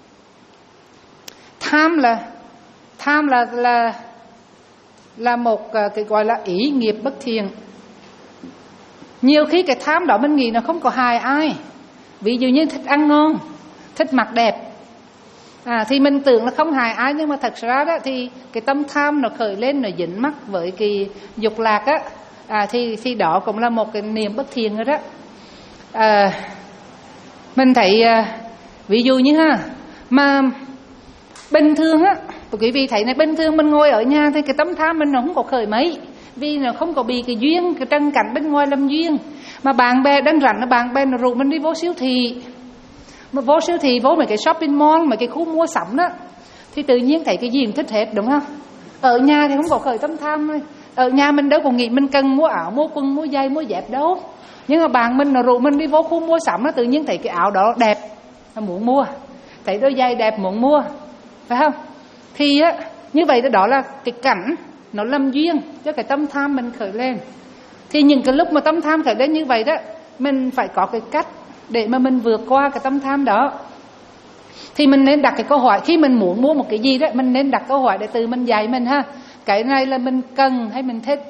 Tham là tham là là là một cái gọi là ý nghiệp bất thiện. Nhiều khi cái tham đó mình nghĩ nó không có hại ai. Ví dụ như thích ăn ngon, thích mặc đẹp, à, thì mình tưởng là không hại ai, nhưng mà thật ra đó thì cái tâm tham nó khởi lên, nó dính mắc với cái dục lạc á, à, thì thì đó cũng là một cái niệm bất thiện rồi đó. À, mình thấy à, ví dụ như ha, mà bình thường á, quý vị thấy này, bình thường mình ngồi ở nhà thì cái tâm tham mình nó không có khởi mấy, vì nó không có bị cái duyên, cái trần cảnh bên ngoài làm duyên. Mà bạn bè đang rảnh, bạn bè nó rủ mình đi vô siêu thị, mà vô siêu thị, vô mấy cái shopping mall, mấy cái khu mua sắm đó, thì tự nhiên thấy cái gì cũng thích hết đúng không? Ở nhà thì không có khởi tâm tham thôi. Ở nhà mình đâu có nghĩ mình cần mua áo, mua quần, mua giày, mua dép đâu. Nhưng mà bạn mình nó rủ mình đi vô khu mua sắm, nó tự nhiên thấy cái áo đó đẹp, nó muốn mua. Thấy đôi giày đẹp muốn mua, phải không? Thì á, như vậy đó là cái cảnh nó lâm duyên cho cái tâm tham mình khởi lên. Thì những cái lúc mà tâm tham khởi lên như vậy đó, mình phải có cái cách để mà mình vượt qua cái tâm tham đó. Thì mình nên đặt cái câu hỏi, khi mình muốn mua một cái gì đó, mình nên đặt câu hỏi để từ mình dạy mình ha. Cái này là mình cần hay mình thích?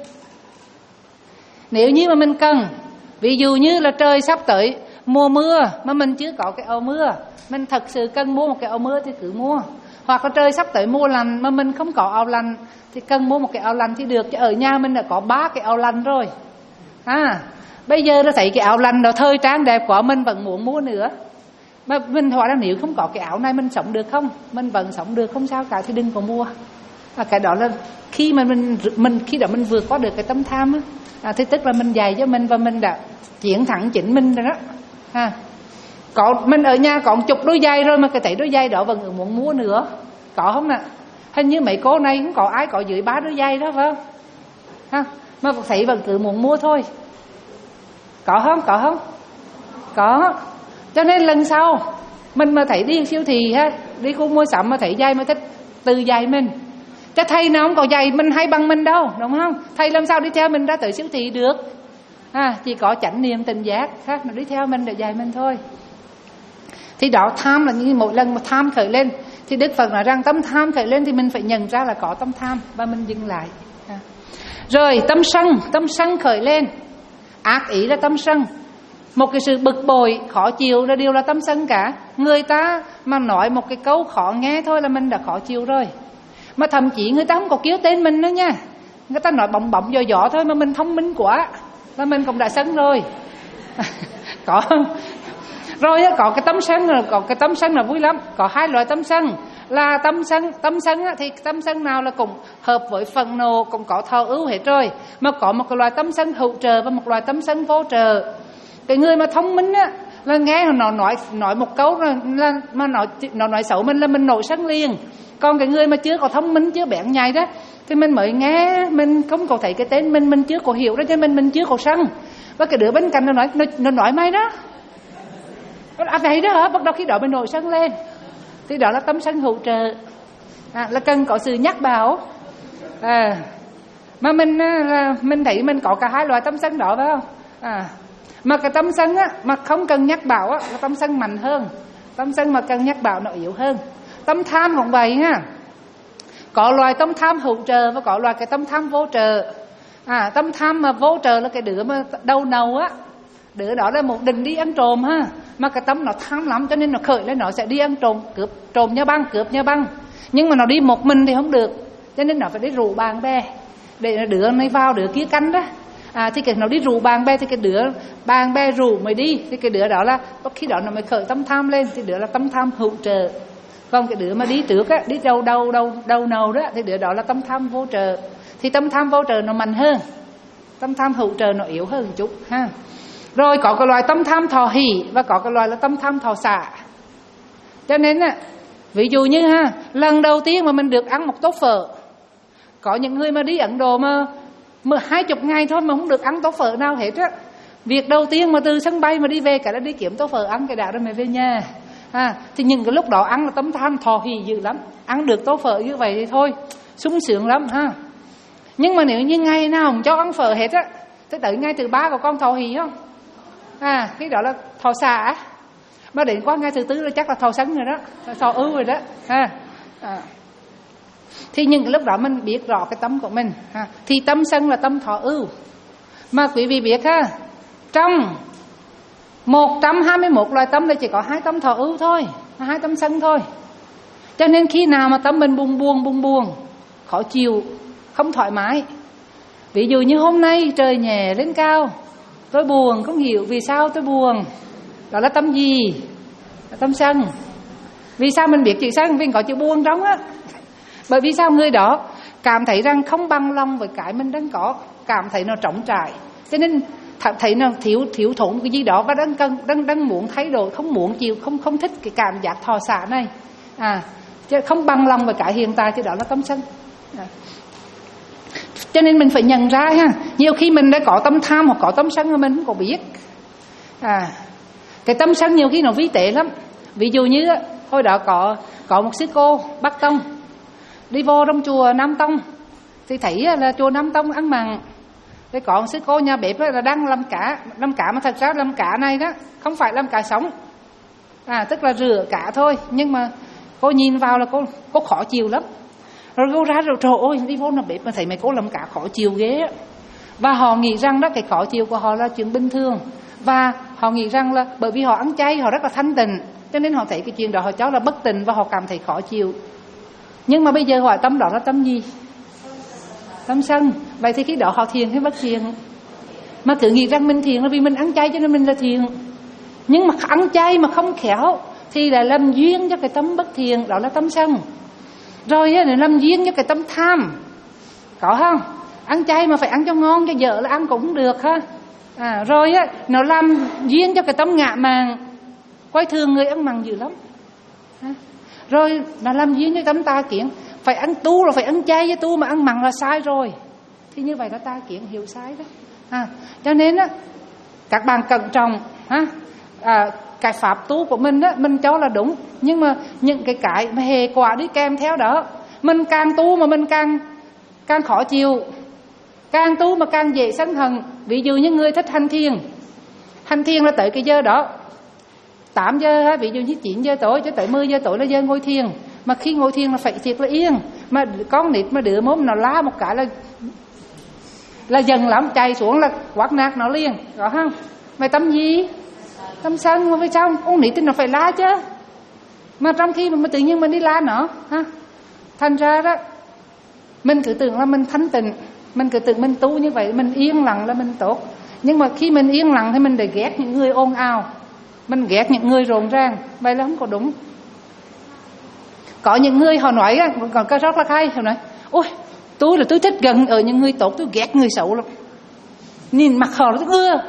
Nếu như mà mình cần, ví dụ như là trời sắp tới mùa mưa mà mình chưa có cái áo mưa, mình thật sự cần mua một cái áo mưa thì cứ mua. Hoặc là trời sắp tới mùa lạnh mà mình không có áo lạnh thì cần mua một cái áo lạnh thì được. Chứ ở nhà mình đã có ba cái áo lạnh rồi. À, bây giờ nó thấy cái áo lạnh đó thời trang đẹp quá, mình vẫn muốn mua nữa. Mà mình hỏi là nếu không có cái áo này mình sống được không? Mình vẫn sống được, không sao cả thì đừng có mua. À, cái đó là khi mà mình mình khi đó mình vượt qua được cái tâm tham á, à, thì tức là mình dạy cho mình và mình đã chiến thắng chính mình rồi đó. À, có mình ở nhà còn chục đôi giày rồi mà cái thấy đôi giày đó vẫn muốn mua nữa, có không ạ? Hình như mấy cô này không có ai có dưới ba đôi giày đó phải không? Ha, mà thấy vẫn cứ muốn mua thôi, có không? Có không? Có. Cho nên lần sau mình mà thấy đi siêu thị ha, đi khu mua sắm mà thấy giày mà thích từ giày mình. Chứ thầy nào không có giày mình hay bằng mình đâu, đúng không? Thầy làm sao đi theo mình ra tới siêu thị được? À, chỉ có chánh niệm tỉnh giác khác mà đi theo mình để dạy mình thôi. Thì đó, tham là như mỗi lần mà tham khởi lên thì Đức Phật nói rằng tâm tham khởi lên thì mình phải nhận ra là có tâm tham và mình dừng lại. À. Rồi tâm sân, tâm sân khởi lên, ác ý là tâm sân. Một cái sự bực bội, khó chịu là điều là tâm sân cả. Người ta mà nói một cái câu khó nghe thôi là mình đã khó chịu rồi. Mà thậm chí người ta không có kêu tên mình nữa nha, người ta nói bọng bọng dò dò thôi mà mình thông minh quá là mình cũng đã sân rồi. Có không? Rồi có cái tâm sân, có cái tâm sân là vui lắm. Có hai loại tâm sân là tâm sân. Tâm sân thì tâm sân nào là cũng hợp với phần nộ, cũng có thọ ưu hết rồi. Mà có một cái loại tâm sân hữu trợ và một loại tâm sân vô trợ. Cái người mà thông minh á là nghe nó nói nói một câu là, là mà nó nó nói xấu mình là mình nổi sân liền. Còn cái người mà chưa có thông minh, chưa bén nhạy đó thì mình mới nghe, mình không có thấy cái tên mình, mình chưa có hiểu đó cho mình mình chưa có sân. Và cái đứa bên cạnh nó nói nó, nó nói mày đó. À vậy đó hả? Bắt đầu khi đó mình nổi sân lên. Thì đó là tâm sân hữu trợ. À, là cần có sự nhắc bảo. À, mà mình là mình thấy mình có cả hai loại tâm sân đó phải không? À, mà cái tâm sân á mà không cần nhắc bảo á là tâm sân mạnh hơn. Tâm sân mà cần nhắc bảo nó yếu hơn. Tâm tham cũng vậy ha. Có loài tâm tham hữu trợ và có loài cái tâm tham vô trợ. À, tâm tham mà vô trợ là cái đứa mà đầu nầu á, đứa đó là một định đi ăn trộm ha. Mà cái tâm nó tham lắm cho nên nó khởi lên nó sẽ đi ăn trộm, cướp trộm nha băng, cướp nha băng. Nhưng mà nó đi một mình thì không được, cho nên nó phải đi rủ bạn bè để đứa này vào đứa kia canh đó. À, thì cái nó đi rủ bạn bè thì cái đứa bạn bè rủ mới đi, thì cái đứa đó là khi đó nó mới khởi tâm tham lên, thì đứa là tâm tham hữu trợ. Còn cái đứa mà đi trước á, đi đầu đầu đầu đầu nầu đó thì đứa đó là tâm tham vô trợ. Thì tâm tham vô trợ nó mạnh hơn, tâm tham hữu trợ nó yếu hơn một chút ha. Rồi có cái loài tâm tham thọ hỷ và có cái loài là tâm tham thọ xả. Cho nên á, ví dụ như ha, lần đầu tiên mà mình được ăn một tô phở, có những người mà đi Ấn Độ mà hai chục ngày thôi mà không được ăn tô phở nào hết á. Việc đầu tiên mà từ sân bay mà đi về cả là đi kiếm tô phở ăn cái đã rồi mới về nhà. À, thì những cái lúc đó ăn là tâm tham thọ hỷ dữ lắm. Ăn được tô phở như vậy thì thôi, sung sướng lắm ha. Nhưng mà nếu như ngày nào không cho ăn phở hết á, tới tới ngày thứ ba có con thọ hỷ không? À, cái đó là thọ xả. Mà đến qua ngày thứ tư là chắc là thọ sân rồi đó, thọ ưu rồi đó ha. À. Thì những cái lúc đó mình biết rõ cái tâm của mình ha. Thì tâm sân là tâm thọ ưu. Mà quý vị biết ha, trong một trăm hai mươi mốt loài tâm là chỉ có hai tâm thọ ưu thôi, hai tâm sân thôi. Cho nên khi nào mà tâm mình buồn buồn buồn buồn, khó chịu, không thoải mái, ví dụ như hôm nay trời nhẹ lên cao, tôi buồn, không hiểu vì sao tôi buồn, đó là tâm gì? Là tâm sân. Vì sao mình biết chữ sân? Vì có chữ buồn trong á. Bởi vì sao người đó cảm thấy rằng không bằng lòng với cái mình đang có, cảm thấy nó trống trải, cho nên thấy nó thiếu thiếu thốn cái gì đó và đang cần đang đang muốn thay đổi, không muốn chịu, không không thích cái cảm giác thọ xả này. À, chứ không bằng lòng với cái hiện tại thì đó là tâm sân. À. Cho nên mình phải nhận ra ha, nhiều khi mình đã có tâm tham hoặc có tâm sân mà mình không có biết. À, cái tâm sân nhiều khi nó vi tế lắm. Ví dụ như hồi đó có có một sư cô Bắc Tông đi vô trong chùa Nam Tông, thì thấy là chùa Nam Tông ăn mặn. Thì có một sư cô nhà bếp là đang làm cá, làm cá mà thật ra làm cá này đó không phải làm cá sống, à tức là rửa cá thôi. Nhưng mà cô nhìn vào là cô cô khó chịu lắm. Rồi cô ra rồi trời ơi, đi vô nhà bếp mà thấy mấy cô làm cá khó chịu ghê á. Và họ nghĩ rằng đó cái khó chịu của họ là chuyện bình thường, và họ nghĩ rằng là bởi vì họ ăn chay, họ rất là thanh tịnh, cho nên họ thấy cái chuyện đó họ cháu là bất tịnh và họ cảm thấy khó chịu. Nhưng mà bây giờ hỏi tâm đó là tâm gì? Tâm sân. Vậy thì khi đó họ thiền hay bất thiền? Mà cứ nghĩ rằng mình thiền là vì mình ăn chay cho nên mình là thiền. Nhưng mà ăn chay mà không khéo thì là làm duyên cho cái tâm bất thiền, đó là tâm sân. Rồi á, làm duyên cho cái tâm tham, có không? Ăn chay mà phải ăn cho ngon cho vợ là ăn cũng được ha. À, rồi á, nó làm duyên cho cái tâm ngạ mạn, coi thường người ăn mặn dữ lắm. À, rồi nó làm duyên cho tâm tà kiến, phải ăn tu là phải ăn chay với tu mà ăn mặn là sai rồi. Thì như vậy là tà kiến, hiểu sai đó. À, cho nên á, các bạn cẩn trọng ha. À, cái pháp tu của mình á, mình cho là đúng, nhưng mà những cái cái mà hệ quả đi kèm theo đó, mình càng tu mà mình càng càng khó chịu, càng tu mà càng dễ sân hận. Ví dụ như người thích hành thiền, hành thiền là tới cái giờ đó tám giờ ha, ví dụ như chín giờ tối cho tới mười giờ tối là giờ ngồi thiền. Mà khi ngồi thiền là phải thiệt là yên, mà con nít mà đứa mốm nó la một cái là là dần lắm, chạy xuống là quát nạt nó liền, rõ không? Mày tâm gì? Tâm sân. Mà vì sao con nít thì nó phải la chứ, mà trong khi mà tự nhiên mình đi la nó ha. Thành ra đó mình cứ tưởng là mình thanh tịnh, mình cứ tưởng mình tu như vậy mình yên lặng là mình tốt. Nhưng mà khi mình yên lặng thì mình lại ghét những người ồn ào, mình ghét những người rộn ràng, vậy là không có đúng. Có những người họ nói còn cái rất là hay, họ nói ôi tôi là tôi thích gần ở những người tốt, tôi ghét người xấu lắm, nhìn mặt họ là tôi ưa.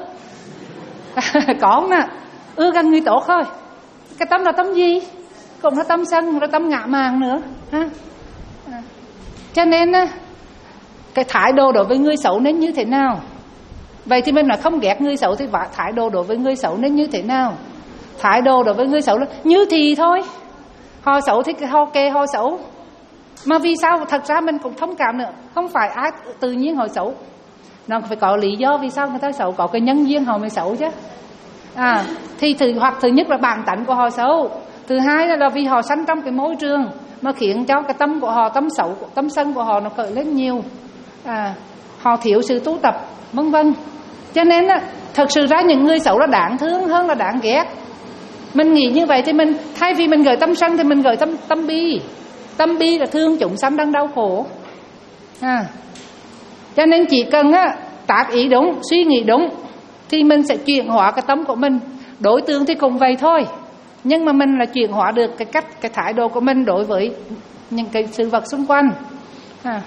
Có không ạ? Ưa gần người tốt thôi. Cái tâm là tâm gì? Cũng là tâm sân, là tâm ngạ mạn nữa ha. À. Cho nên cái thái độ đối với người xấu nên như thế nào? Vậy thì mình nói không ghét người xấu thì thái độ đối với người xấu nên như thế nào? Thái độ đối với người xấu là như thì thôi. Họ xấu thì họ kê họ xấu. Mà vì sao? Thật ra mình cũng thông cảm nữa. Không phải ai tự nhiên họ xấu, nó phải có lý do vì sao người ta xấu, có cái nhân duyên họ mới xấu chứ. À, thì thứ, hoặc thứ nhất là bản tánh của họ xấu, thứ hai là, là vì họ sanh trong cái môi trường mà khiến cho cái tâm của họ, tâm xấu, tâm sân của họ nó khởi lên nhiều. À, họ thiếu sự tu tập, vân vân. Cho nên á, thật sự ra những người xấu là đáng thương hơn là đáng ghét. Mình nghĩ như vậy thì mình thay vì mình gửi tâm sân thì mình gửi tâm tâm bi. Tâm bi là thương chúng sanh đang đau khổ. À, cho nên chỉ cần á, tác ý đúng, suy nghĩ đúng thì mình sẽ chuyển hóa cái tâm của mình. Đối tượng thì cũng vậy thôi, nhưng mà mình là chuyển hóa được cái cách, cái thái độ của mình đối với những cái sự vật xung quanh. À.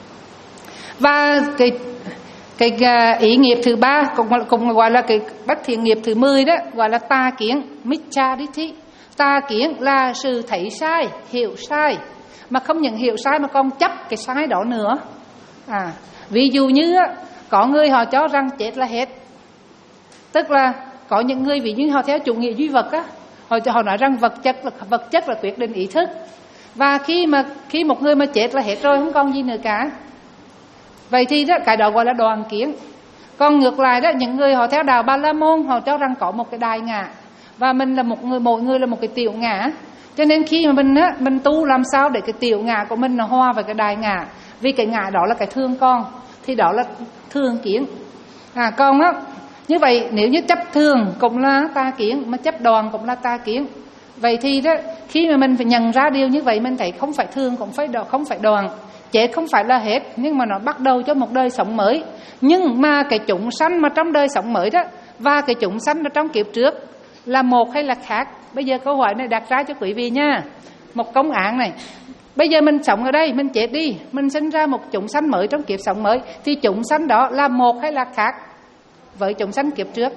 Và cái cái ý nghiệp thứ ba cũng, cũng gọi là cái bất thiện nghiệp thứ mười đó, gọi là tà kiến, miccha ditti. Tà kiến là sự thấy sai, hiểu sai, mà không những hiểu sai mà còn chấp cái sai đó nữa. À, ví dụ như có người họ cho rằng chết là hết, tức là có những người ví dụ họ theo chủ nghĩa duy vật á, họ họ nói rằng vật chất là vật chất là quyết định ý thức, và khi mà khi một người mà chết là hết rồi, không còn gì nữa cả. Vậy thì đó, cái đó gọi là đoàn kiến. Còn ngược lại đó, những người họ theo đạo Ba La Môn, họ cho rằng có một cái đại ngã và mình là một người, mỗi người là một cái tiểu ngã. Cho nên khi mà mình á, mình tu làm sao để cái tiểu ngã của mình nó hòa với cái đại ngã, vì cái ngã đó là cái thương con, thì đó là thương kiến. À, còn á, như vậy nếu như chấp thường cũng là tà kiến, mà chấp đoàn cũng là tà kiến. Vậy thì đó, khi mà mình phải nhận ra điều như vậy, mình thấy không phải thương cũng phải đoàn, không phải đoàn, chết không phải là hết, nhưng mà nó bắt đầu cho một đời sống mới. Nhưng mà cái chúng sanh mà trong đời sống mới đó và cái chúng sanh ở trong kiếp trước là một hay là khác? Bây giờ câu hỏi này đặt ra cho quý vị nha, một công án này. Bây giờ mình sống ở đây, mình chết đi, mình sinh ra một chúng sanh mới trong kiếp sống mới, thì chúng sanh đó là một hay là khác với chúng sanh kiếp trước?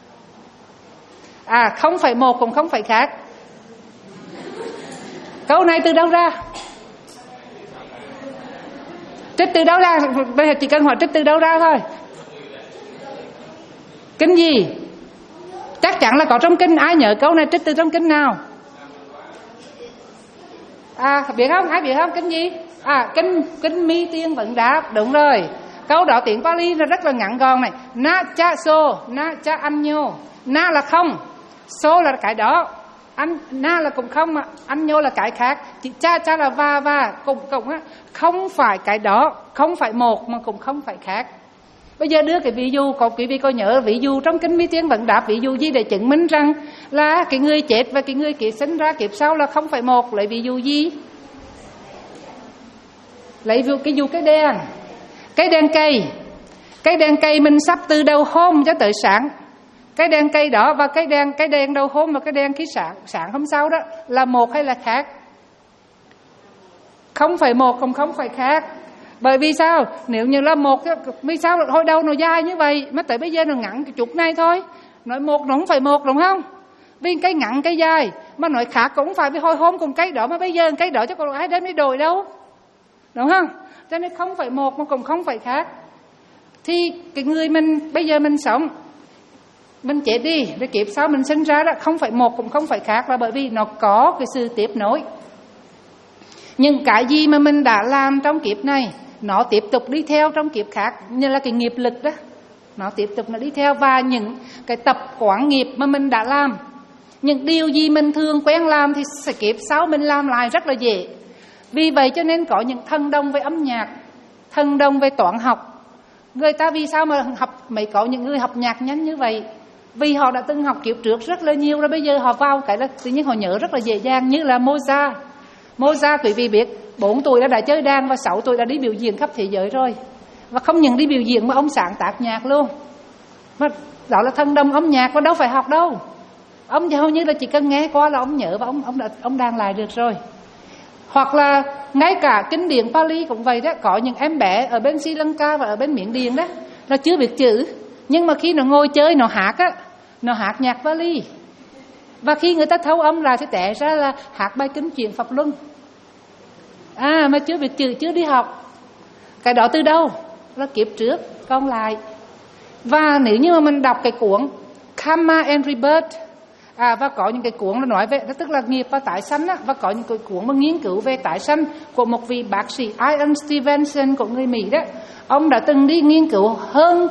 À, không phải một cũng không phải khác. Câu này từ đâu ra? Trích từ đâu ra? Bây giờ chỉ cần hỏi trích từ đâu ra thôi. Kinh gì? Chắc chắn là có trong kinh. Ai nhớ câu này trích từ trong kinh nào? À biết không? Ai biết không? Kinh gì? À kinh kinh Mi Tiên Vấn Đáp. Đúng rồi. Câu đó tiếng Pali nó rất là ngắn gọn này. Na cha so, na cha anyo. Na là không, so là cái đó, anh na là cũng không, mà anyo là cái khác. Chỉ cha cha là và và cùng cùng á, không phải cái đó, không phải một mà cũng không phải khác. Bây giờ đưa cái ví dụ, có quý vị có nhớ ví dụ trong kinh Mi Tiên Vấn Đáp ví dụ gì để chứng minh rằng là cái người chết và cái người kiếp sinh ra kiếp sau là không phải một? Lấy ví dụ gì? Lấy ví dụ cái dụ cái đèn, cái đèn cây, cái đèn cây mình sắp từ đầu hôm cho tới sáng. Cái đèn cây đó và cái đèn cái đèn đầu hôm và cái đèn khi sáng sáng hôm sau đó là một hay là khác? Không phải một cũng không phải khác. Bởi vì sao? Nếu như là một, vì sao hồi đầu nó dài như vậy mà tới bây giờ nó ngắn cái chút này thôi? Nói một nó không phải một, đúng không? Vì cái ngắn cái dài, mà nói khác cũng phải vì hồi hôm cùng cái đó mà bây giờ cái đó chứ còn ai đem đi đổi đâu, đúng không? Cho nên không phải một mà cũng không phải khác. Thì cái người mình bây giờ mình sống, mình chết đi, rồi kiếp sau mình sinh ra đó, không phải một cũng không phải khác, là bởi vì nó có cái sự tiếp nối. Nhưng cái gì mà mình đã làm trong kiếp này, nó tiếp tục đi theo trong kiếp khác, như là cái nghiệp lực đó, nó tiếp tục nó đi theo. Và những cái tập quán nghiệp mà mình đã làm, những điều gì mình thường quen làm thì sẽ kiếp sau mình làm lại rất là dễ. Vì vậy cho nên có những thần đồng về âm nhạc, thần đồng về toán học. Người ta vì sao mà học, mới có những người học nhạc nhanh như vậy? Vì họ đã từng học kiếp trước rất là nhiều rồi, bây giờ họ vào cái là tự nhiên họ nhớ rất là dễ dàng. Như là Mozart. Mozart quý vị biết, bốn tuổi đã đã chơi đàn và sáu tuổi đã đi biểu diễn khắp thế giới rồi. Và không những đi biểu diễn mà ông sáng tác nhạc luôn. Mà đó là thần đồng âm nhạc mà đâu phải học đâu. Ông hầu như là chỉ cần nghe qua là ông nhớ và ông ông đã, ông đàn lại được rồi. Hoặc là ngay cả kinh điển Pali cũng vậy đó. Có những em bé ở bên Sri Lanka và ở bên Miến Điện đó, nó chưa biết chữ, nhưng mà khi nó ngồi chơi nó hát á, nó hát nhạc Pali. Và khi người ta thâu âm lại thì té ra là hát bài kinh chuyện Pháp Luân. À mà chưa biết chữ, chưa đi học. Cái đó từ đâu? Là kiếp trước còn lại. Và nếu như mà mình đọc cái cuốn Karma and Rebirth, à, và có những cái cuốn nó nói về, tức là nghiệp và tái sanh á, và có những cái cuốn mà nghiên cứu về tái sanh của một vị bác sĩ Ian Stevenson của người Mỹ đó. Ông đã từng đi nghiên cứu hơn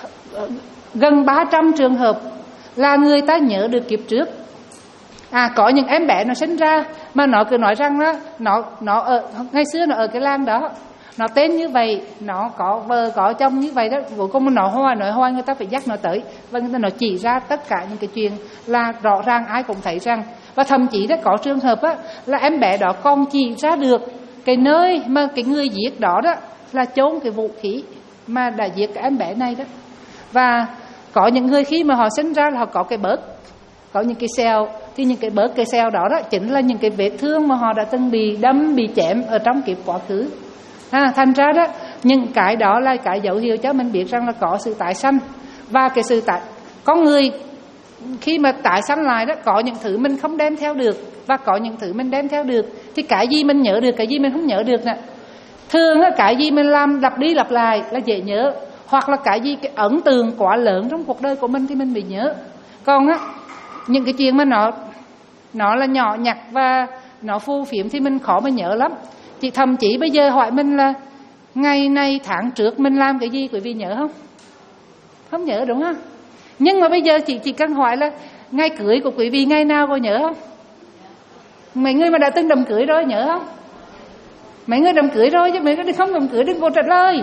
gần ba trăm trường hợp là người ta nhớ được kiếp trước. À có những em bé nó sinh ra mà nó cứ nói rằng đó, nó nó ở ngày xưa nó ở cái làng đó, nó tên như vậy, nó có vợ có chồng như vậy đó, cuối cùng nó hoài nói hoài người ta phải dắt nó tới, và người ta nó chỉ ra tất cả những cái chuyện là rõ ràng ai cũng thấy rằng. Và thậm chí đó có trường hợp á, là em bé đó còn chỉ ra được cái nơi mà cái người giết đó đó là chôn cái vũ khí mà đã giết cái em bé này đó. Và có những người khi mà họ sinh ra là họ có cái bớt, có những cái sẹo, thì những cái bớt cái sẹo đó đó chính là những cái vết thương mà họ đã từng bị đâm, bị chém ở trong kiếp quá khứ. À, thành ra đó những cái đó là cái dấu hiệu cho mình biết rằng là có sự tái sanh. Và cái sự tái con người khi mà tái sanh lại đó, có những thứ mình không đem theo được và có những thứ mình đem theo được. Thì cái gì mình nhớ được, cái gì mình không nhớ được nè. Thường á, cái gì mình làm lặp đi lặp lại là dễ nhớ, hoặc là cái gì cái ấn tượng quá lớn trong cuộc đời của mình thì mình bị nhớ. Còn á, những cái chuyện mà nó nó là nhỏ nhặt và nó phù phiếm thì mình khó mà nhớ lắm. Chị thậm chí bây giờ hỏi mình là ngày này tháng trước mình làm cái gì, quý vị nhớ không? Không nhớ, đúng không? Nhưng mà bây giờ chị chỉ cần hỏi là ngày cưới của quý vị ngày nào có nhớ không? Mấy người mà đã từng đám cưới rồi nhớ không? Mấy người đám cưới rồi chứ mấy người không đám cưới đừng vô trả lời.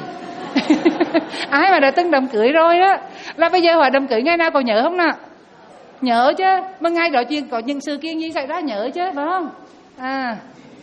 Ai mà đã từng đám cưới rồi đó là bây giờ hỏi đám cưới ngày nào có nhớ không nào? Nhớ chứ. Mà ngay đó chuyện có những sự kiện gì xảy ra nhớ chứ, phải không? À,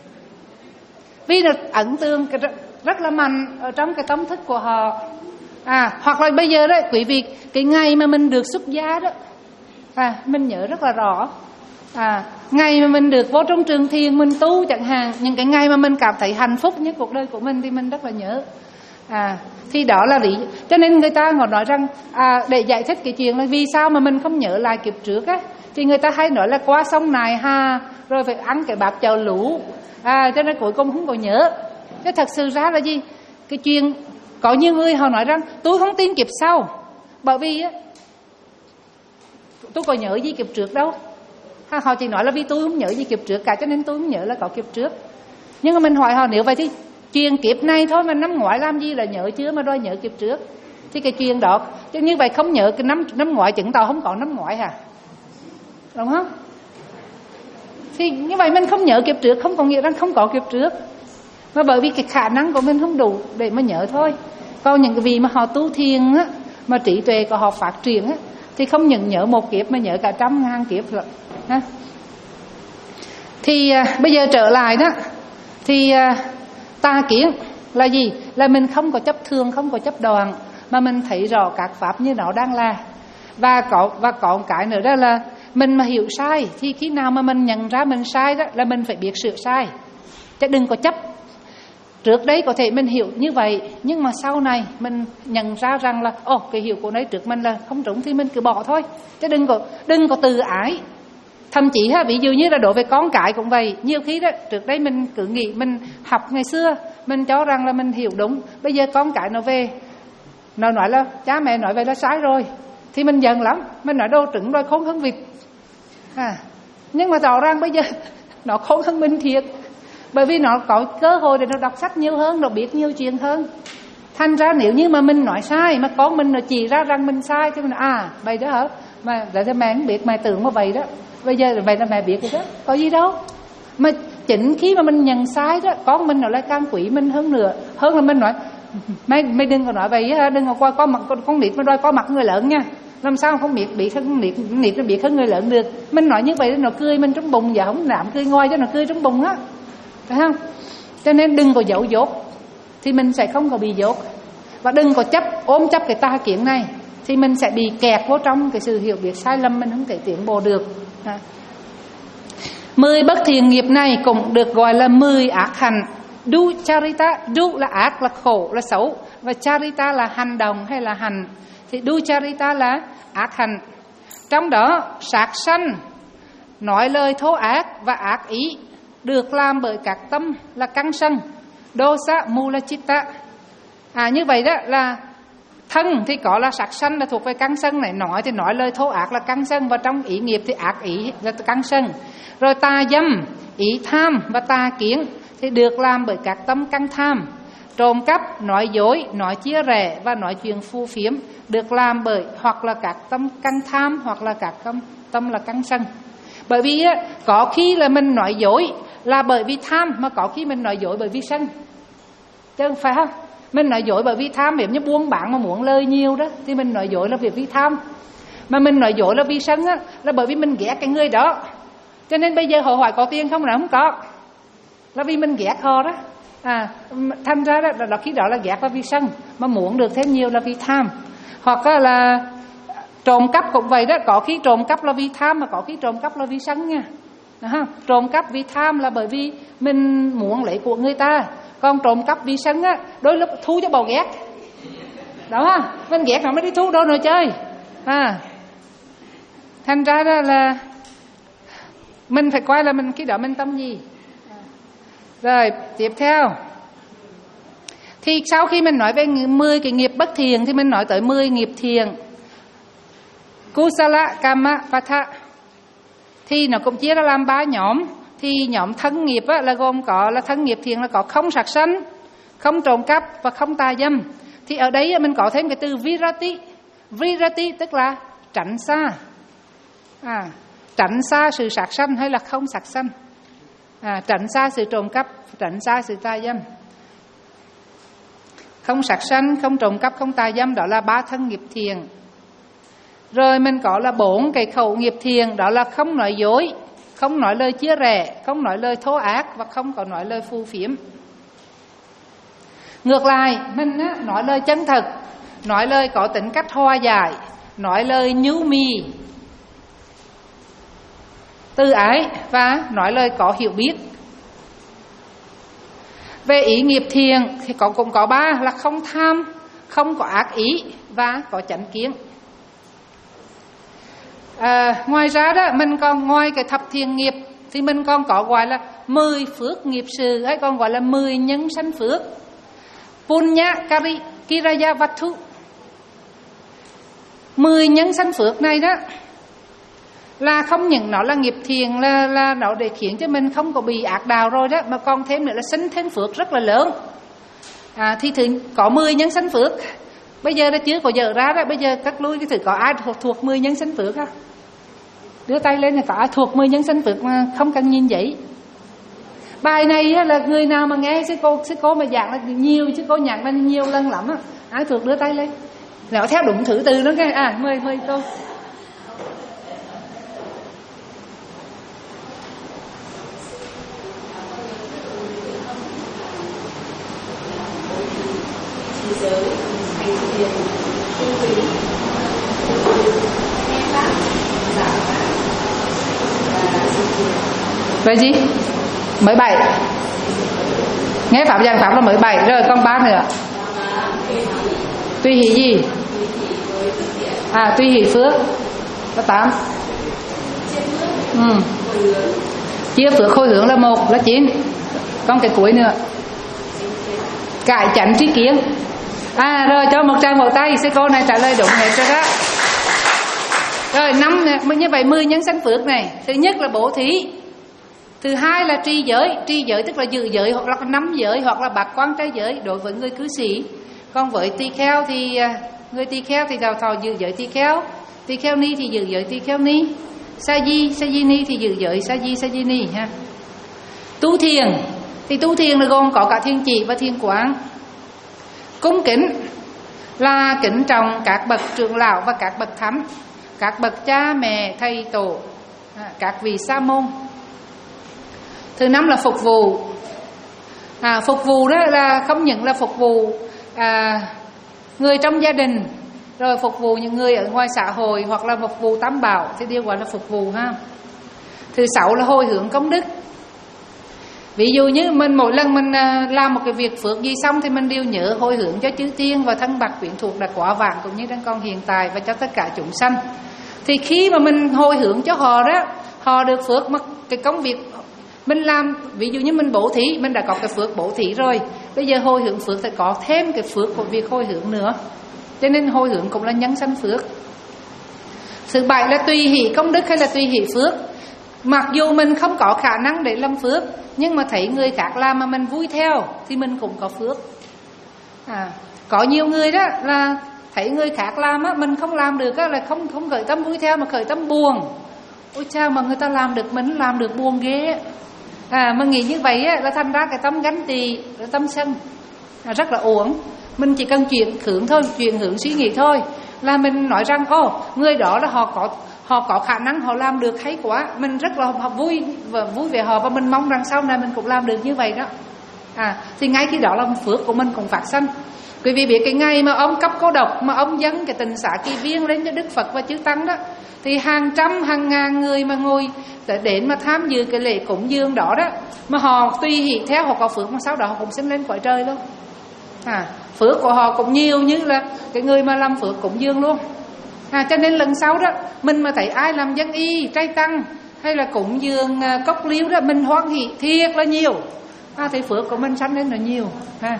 vì nó ấn tượng rất là mạnh ở trong cái tâm thức của họ. À, hoặc là bây giờ đó quý vị, cái ngày mà mình được xuất gia đó, à, mình nhớ rất là rõ. À, ngày mà mình được vô trong trường thiền mình tu chẳng hạn, những cái ngày mà mình cảm thấy hạnh phúc nhất cuộc đời của mình thì mình rất là nhớ. À, thì đó là lý. Cho nên người ta còn nói rằng à, để giải thích cái chuyện là vì sao mà mình không nhớ lại kiếp trước á, thì người ta hay nói là qua sông Nài Hà rồi phải ăn cái bát cháo lũ. À, cho nên cuối cùng không có nhớ. Chứ thật sự ra là gì? cái chuyện có nhiều người họ nói rằng tôi không tin kiếp sau, bởi vì á tôi có nhớ gì kiếp trước đâu. Họ chỉ nói là vì tôi không nhớ gì kiếp trước cả, cho nên tôi không nhớ là có kiếp trước. Nhưng mà mình hỏi họ, nếu vậy thì chuyện kiếp này thôi mà năm ngoái làm gì là nhớ chưa mà đòi nhớ kiếp trước? Thì cái chuyện đó, chứ như vậy không nhớ cái năm năm ngoái chứng tỏ không có năm ngoái hả? Đúng không? Thì như vậy mình không nhớ kiếp trước không có nghĩa rằng không có kiếp trước, mà bởi vì cái khả năng của mình không đủ để mà nhớ thôi. Còn những cái vị mà họ tu thiền á, mà trí tuệ của họ phát triển á, thì không những nhớ một kiếp mà nhớ cả trăm ngàn kiếp rồi ha. Thì à, bây giờ trở lại đó, thì à, tà kiến là gì? Là mình không có chấp thường, không có chấp đoàn, mà mình thấy rõ các pháp như nó đang là. Và có và có một cái nữa đó là mình mà hiểu sai, thì khi nào mà mình nhận ra mình sai đó là mình phải biết sửa sai, chứ đừng có chấp. Trước đấy có thể mình hiểu như vậy, nhưng mà sau này mình nhận ra rằng là ồ, cái hiểu của đấy trước mình là không đúng thì mình cứ bỏ thôi, chứ đừng có đừng có tự ái. Thậm chí ha, ví dụ như là đối với con cái cũng vậy. Nhiều khi đó trước đây mình cứ nghĩ mình học ngày xưa, mình cho rằng là mình hiểu đúng, bây giờ con cái nó về nó nói là cha mẹ nói vậy là sai rồi, thì mình giận lắm, mình nói đâu trứng rồi khôn hơn vịt à. Nhưng mà rõ ràng bây giờ nó khôn hơn mình thiệt, bởi vì nó có cơ hội để nó đọc sách nhiều hơn, nó biết nhiều chuyện hơn. Thành ra nếu như mà mình nói sai mà con mình nó chỉ ra rằng mình sai, thì mình nói, à vậy đó hả, mà để cho mẹ không biết, mẹ tưởng mà vậy đó, bây giờ vậy là mẹ biết rồi đó, có gì đâu. Mà chính khi mà mình nhận sai đó, con mình nó lại càng quý mình hơn nữa, hơn là mình nói mày mày đừng có nói vậy á, đừng có coi có mặt con, con nít mà đòi có mặt người lớn nha, làm sao không biết bị hơn nít, nít nó biết hơn người lớn được. Mình nói như vậy nó cười mình trong bụng, giờ không làm cười ngoài cho nó cười trong bụng á, phải không? Cho nên đừng có giấu dốt, thì mình sẽ không có bị dốt. Và đừng có chấp ôm chấp cái tà kiến này, thì mình sẽ bị kẹt vô trong cái sự hiểu biết sai lầm, mình không thể tiến bộ được. Mười bất thiện nghiệp này cũng được gọi là mười ác hành. Ducharita, du là ác, là khổ, là xấu, và charita là hành động hay là hành. Thì ducharita là ác hành. Trong đó sát sanh, nói lời thô ác và ác ý được làm bởi các tâm là căn sân, dosa mula chitta. À như vậy đó là thân thì có là sát sanh là thuộc về căn sân này, nói thì nói lời thô ác là căn sân, và trong ý nghiệp thì ác ý là căn sân. Rồi tà dâm, ý tham và tà kiến thì được làm bởi các tâm căn tham. Trộm cắp, nói dối, nói chia rẽ và nói chuyện phù phiếm được làm bởi hoặc là các tâm căn tham hoặc là các tâm, tâm là căn sân. Bởi vì á, có khi là mình nói dối là bởi vì tham, mà có khi mình nói dối bởi vì sân, chứ không phải không? Mình nói dối bởi vì tham, nếu như buôn bán mà muốn lời nhiều đó thì mình nói dối là việc vì tham. Mà mình nói dối là vì sân á, là bởi vì mình ghét cái người đó, cho nên bây giờ họ hỏi có tiền không, là không có, là vì mình ghét họ đó. À, thành ra đó, đó khi đó là ghét là vì sân, mà muốn được thêm nhiều là vì tham. Hoặc là trộm cắp cũng vậy đó, có khi trộm cắp là vì tham, mà có khi trộm cắp là vì sân nha. À, trộm cắp vì tham là bởi vì mình muốn lấy của người ta, còn trộm cắp vì sân á, đôi lúc thu cho bầu ghét đó ha, mình ghét nó mới đi thu đâu rồi chơi. À, thành ra đó là mình phải coi là mình cái đó mình tâm gì. Rồi tiếp theo, thì sau khi mình nói về mười cái nghiệp bất thiện thì mình nói tới mười nghiệp thiện. Kusala, Kama, Vata thì nó cũng chia ra làm ba nhóm. Thì nhóm thân nghiệp á, là gồm có là thân nghiệp thiện là có không sát sanh, không trộm cắp và không tà dâm. Thì ở đây mình có thêm cái từ virati. Virati tức là tránh xa, à, tránh xa sự sát sanh hay là không sát sanh, à, tránh xa sự trộm cắp, tránh xa sự tà dâm. Không sát sanh, không trộm cắp, không tà dâm, đó là ba thân nghiệp thiện. Rồi mình có là bốn cái khẩu nghiệp thiện, đó là không nói dối, không nói lời chia rẽ, không nói lời thô ác và không có nói lời phù phiếm. Ngược lại, mình á, nói lời chân thật, nói lời có tính cách hòa giải, nói lời nhu mì, từ ái và nói lời có hiểu biết. Về ý nghiệp thiện thì có cũng có ba là không tham, không có ác ý và có chánh kiến. À, ngoài ra đó mình còn ngoài cái thập thiện nghiệp thì mình còn có gọi là mười phước nghiệp sự, hay còn gọi là mười nhân sanh phước. Punya Kari Kiraya Vattu. Mười nhân sanh phước này đó là không những nó là nghiệp thiền, là, là nó để khiến cho mình không có bị ác đạo rồi đó, mà còn thêm nữa là sinh thêm phước rất là lớn. À, thì thử có mười nhân sanh phước. Bây giờ đã chưa có dở ra đó. Bây giờ cắt lui cái thử có ai thuộc, thuộc mười nhân sanh phước không? Đưa tay lên là có ai thuộc mười nhân sanh phước mà không cần nhìn giấy. Bài này là người nào mà nghe sư cô sư cô mà giảng là nhiều, sư cô nhắc là nhiều lần lắm á. Ai thuộc đưa tay lên. Nó theo đúng thứ từ nó cái à mời mời cô. Thế giới, hành thiền, tinh túy, nghe pháp, giảng pháp và sự thiền. Vậy gì? Mới bảy. Nghe pháp giảng pháp là mới bảy rồi, còn ba nữa. Tùy hỷ gì? À tùy hỷ phước là tám. Ừ. Chia phước khối hướng là một là chín. Còn cái cuối nữa. Cải chánh trí kiến. À rồi cho một tràng vỗ tay. Sư cô này trả lời đúng hết rồi đó. Rồi năm như vậy mười nhân sanh phước này. Thứ nhất là bố thí. Thứ hai là trì giới. Trì giới tức là giữ giới hoặc là nắm giới hoặc là bạc quan trai giới đối với người cư sĩ. Còn với tỳ kheo thì người tỳ kheo thì thọ thọ giữ giới tỳ kheo, tỳ kheo ni thì giữ giới tỳ kheo ni, sa di sa di ni thì giữ giới sa di sa di ni ha. Tu thiền thì tu thiền là gồm có cả thiền chỉ và thiền quán. Cung kính là kính trọng các bậc trưởng lão và các bậc thánh, các bậc cha mẹ thầy tổ, các vị sa môn. Thứ năm là phục vụ. À, phục vụ đó là không những là phục vụ à, người trong gia đình, rồi phục vụ những người ở ngoài xã hội, hoặc là phục vụ tam bảo thì đều gọi là phục vụ ha. Thứ sáu là hồi hướng công đức. Ví dụ như mình mỗi lần mình làm một cái việc phước gì xong thì mình đều nhớ hồi hướng cho chư tiên và thân bạc quyến thuộc đã quả vạn cũng như đang còn hiện tại và cho tất cả chúng sanh. Thì khi mà mình hồi hướng cho họ đó, họ được phước mà cái công việc mình làm, ví dụ như mình bố thí, mình đã có cái phước bố thí rồi, bây giờ hồi hướng phước thì có thêm cái phước của việc hồi hướng nữa. Cho nên hồi hướng cũng là nhân sanh phước. Thứ bảy là tùy hỷ công đức hay là tùy hỷ phước. Mặc dù mình không có khả năng để làm phước, nhưng mà thấy người khác làm mà mình vui theo thì mình cũng có phước. À, có nhiều người đó là thấy người khác làm á, mình không làm được á, là không không khởi tâm vui theo mà khởi tâm buồn. Ôi chao, mà người ta làm được mình làm được buồn ghê. À, mà nghĩ như vậy á, là thành ra cái tâm gánh tị, cái tâm sân à, rất là uổng. Mình chỉ cần chuyển hướng thôi, chuyển hướng suy nghĩ thôi, là mình nói rằng ô người đó là họ có họ có khả năng, họ làm được hay quá, mình rất là vui và vui về họ, và mình mong rằng sau này mình cũng làm được như vậy đó. À, thì ngay khi đó là phước của mình cũng phát sinh. Quý vị biết cái ngày mà ông cấp cô độc mà ông dâng cái tình xá kỳ viên lên cho Đức Phật và chư tăng đó, thì hàng trăm hàng ngàn người mà ngồi đến mà tham dự cái lễ cúng dường đó đó, mà họ tùy hỷ theo, họ có phước mà sau đó họ cũng sinh lên cõi trời luôn. À, phước của họ cũng nhiều như là cái người mà làm phước cúng dường luôn. À, cho nên lần sau đó mình mà thấy ai làm dân y, trai tăng hay là cúng dường cốc liêu đó, mình hoan hỷ thiệt là nhiều. À, thì phước của mình sanh lên là nhiều ha.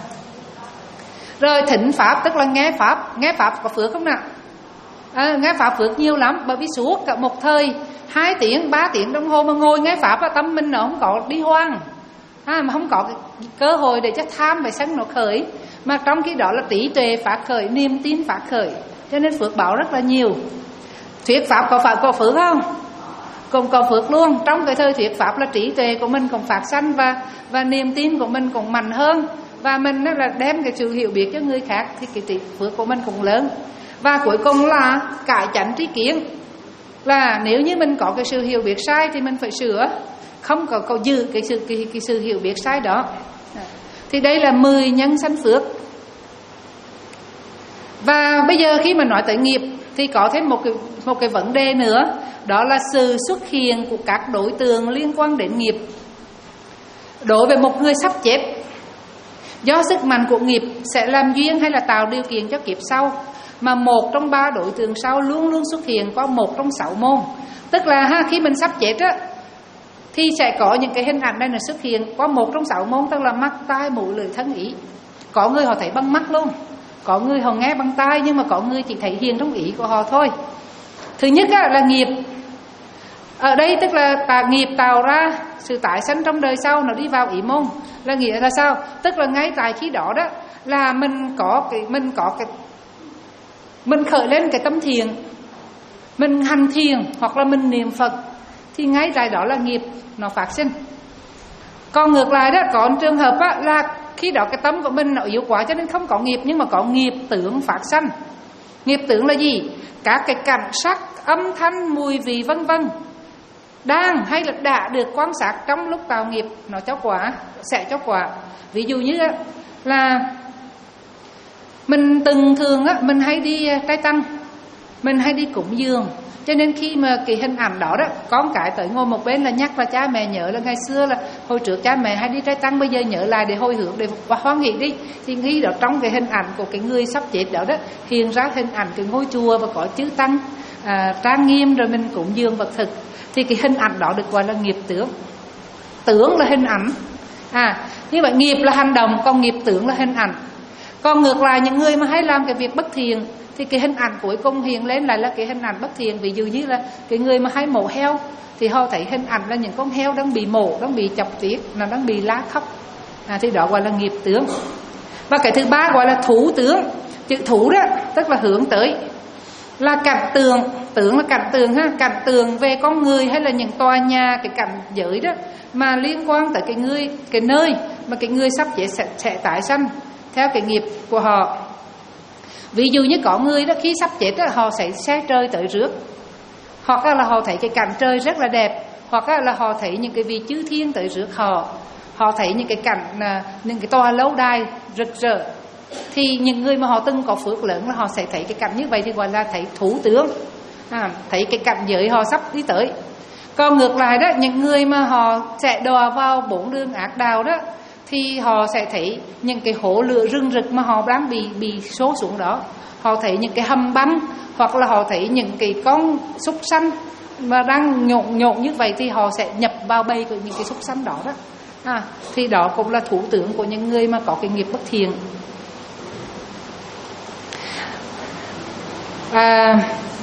Rồi thỉnh pháp tức là nghe pháp. Nghe pháp có phước không nào? À, nghe pháp phước nhiều lắm. Bởi vì suốt cả một thời hai tiếng, ba tiếng đồng hồ mà ngồi nghe pháp là tâm mình nó không có đi hoang, à, mà không có cái cơ hội để cho tham và sân nó khởi. Mà trong khi đó là trí tuệ phát khởi, niềm tin phát khởi, cho nên phước báo rất là nhiều. Thuyết pháp có phải có phước không? Cũng có phước luôn. Trong cái thời thuyết pháp là trí tuệ của mình cũng phát sanh, và và niềm tin của mình cũng mạnh hơn, và mình là đem cái sự hiểu biết cho người khác, thì cái trí phước của mình cũng lớn. Và cuối cùng là cải chánh trí kiến, là nếu như mình có cái sự hiểu biết sai thì mình phải sửa, không có, có giữ cái sự cái, cái sự hiểu biết sai đó. Thì đây là mười nhân sanh phước. Và bây giờ khi mà nói tới nghiệp thì có thêm một cái, một cái vấn đề nữa, đó là sự xuất hiện của các đối tượng liên quan đến nghiệp. Đối với một người sắp chết, do sức mạnh của nghiệp sẽ làm duyên hay là tạo điều kiện cho kiếp sau, mà một trong ba đối tượng sau luôn luôn xuất hiện qua một trong sáu môn. Tức là ha, khi mình sắp chết á, thì sẽ có những cái hình ảnh này nó xuất hiện qua một trong sáu môn, tức là mắt, tai, mũi, lưỡi, thân, ý. Có người họ thấy bằng mắt luôn, có người họ nghe bằng tai, nhưng mà có người chỉ thấy hiện trong ý của họ thôi. Thứ nhất á, là nghiệp. Ở đây tức là tạo nghiệp tạo ra sự tái sanh trong đời sau, nó đi vào ý môn. Là nghĩa là sao? Tức là ngay tại khi đó đó là mình có cái mình có cái mình khởi lên cái tâm thiện, mình hành thiền hoặc là mình niệm Phật, thì ngay tại đó là nghiệp nó phát sinh. Còn ngược lại đó, có một trường hợp á, là khi đó cái tâm của mình nó yếu quá cho nên không có nghiệp, nhưng mà có nghiệp tưởng phát sanh. Nghiệp tưởng là gì? Các cái cảnh sắc, âm thanh, mùi vị vân vân đang hay là đã được quan sát trong lúc tạo nghiệp, nó cho quả, sẽ cho quả. Ví dụ như là mình từng thường á, mình hay đi trai tăng, mình hay đi cúng dường, cho nên khi mà cái hình ảnh đó đó, con cái tới ngồi một bên là nhắc là cha mẹ nhớ là ngày xưa là hồi trước cha mẹ hay đi trai tăng, bây giờ nhớ lại để hồi hướng, để hoan hỷ đi. Thì nghĩ đó trong cái hình ảnh của cái người sắp chết đó đó hiện ra hình ảnh cái ngôi chùa và có chữ tăng à, trang nghiêm, rồi mình cúng dường vật thực, thì cái hình ảnh đó được gọi là nghiệp tưởng. Tưởng là hình ảnh, à như vậy nghiệp là hành động, còn nghiệp tưởng là hình ảnh. Còn ngược lại những người mà hay làm cái việc bất thiện thì cái hình ảnh cuối cùng hiện lên lại là cái hình ảnh bất thiện. Ví dụ như là cái người mà hay mổ heo thì họ thấy hình ảnh là những con heo đang bị mổ, đang bị chọc tiết, nó đang bị lá khóc, à, thì đó gọi là nghiệp tướng. Và cái thứ ba gọi là thủ tướng. Chữ thủ đó tức là hướng tới, là cảnh tượng. Tướng là cảnh tượng ha, cảnh tượng về con người hay là những tòa nhà, cái cảnh giới đó mà liên quan tới cái người, cái nơi mà cái người sắp chết sẽ, sẽ tái sanh theo cái nghiệp của họ. Ví dụ như có người đó khi sắp chết đó, họ sẽ xe trời tới rước, hoặc là họ thấy cái cảnh trời rất là đẹp, hoặc là họ thấy những cái vị chư thiên tới rước họ, họ thấy những cái cảnh, những cái tòa lâu đài rực rỡ. Thì những người mà họ từng có phước lớn là họ sẽ thấy cái cảnh như vậy, thì gọi là thấy thủ tướng, à, thấy cái cảnh giới họ sắp đi tới. Còn ngược lại đó, những người mà họ sẽ đọa vào bốn đường ác đạo đó, thì họ sẽ thấy những cái hố lửa rừng rực mà họ đang bị bị số xuống đó. Họ thấy những cái hầm băng, hoặc là họ thấy những cái con súc sanh mà đang nhộn nhộn như vậy, thì họ sẽ nhập vào bầy của những cái súc sanh đó đó. À, thì đó cũng là thủ tướng của những người mà có cái nghiệp bất thiện. À,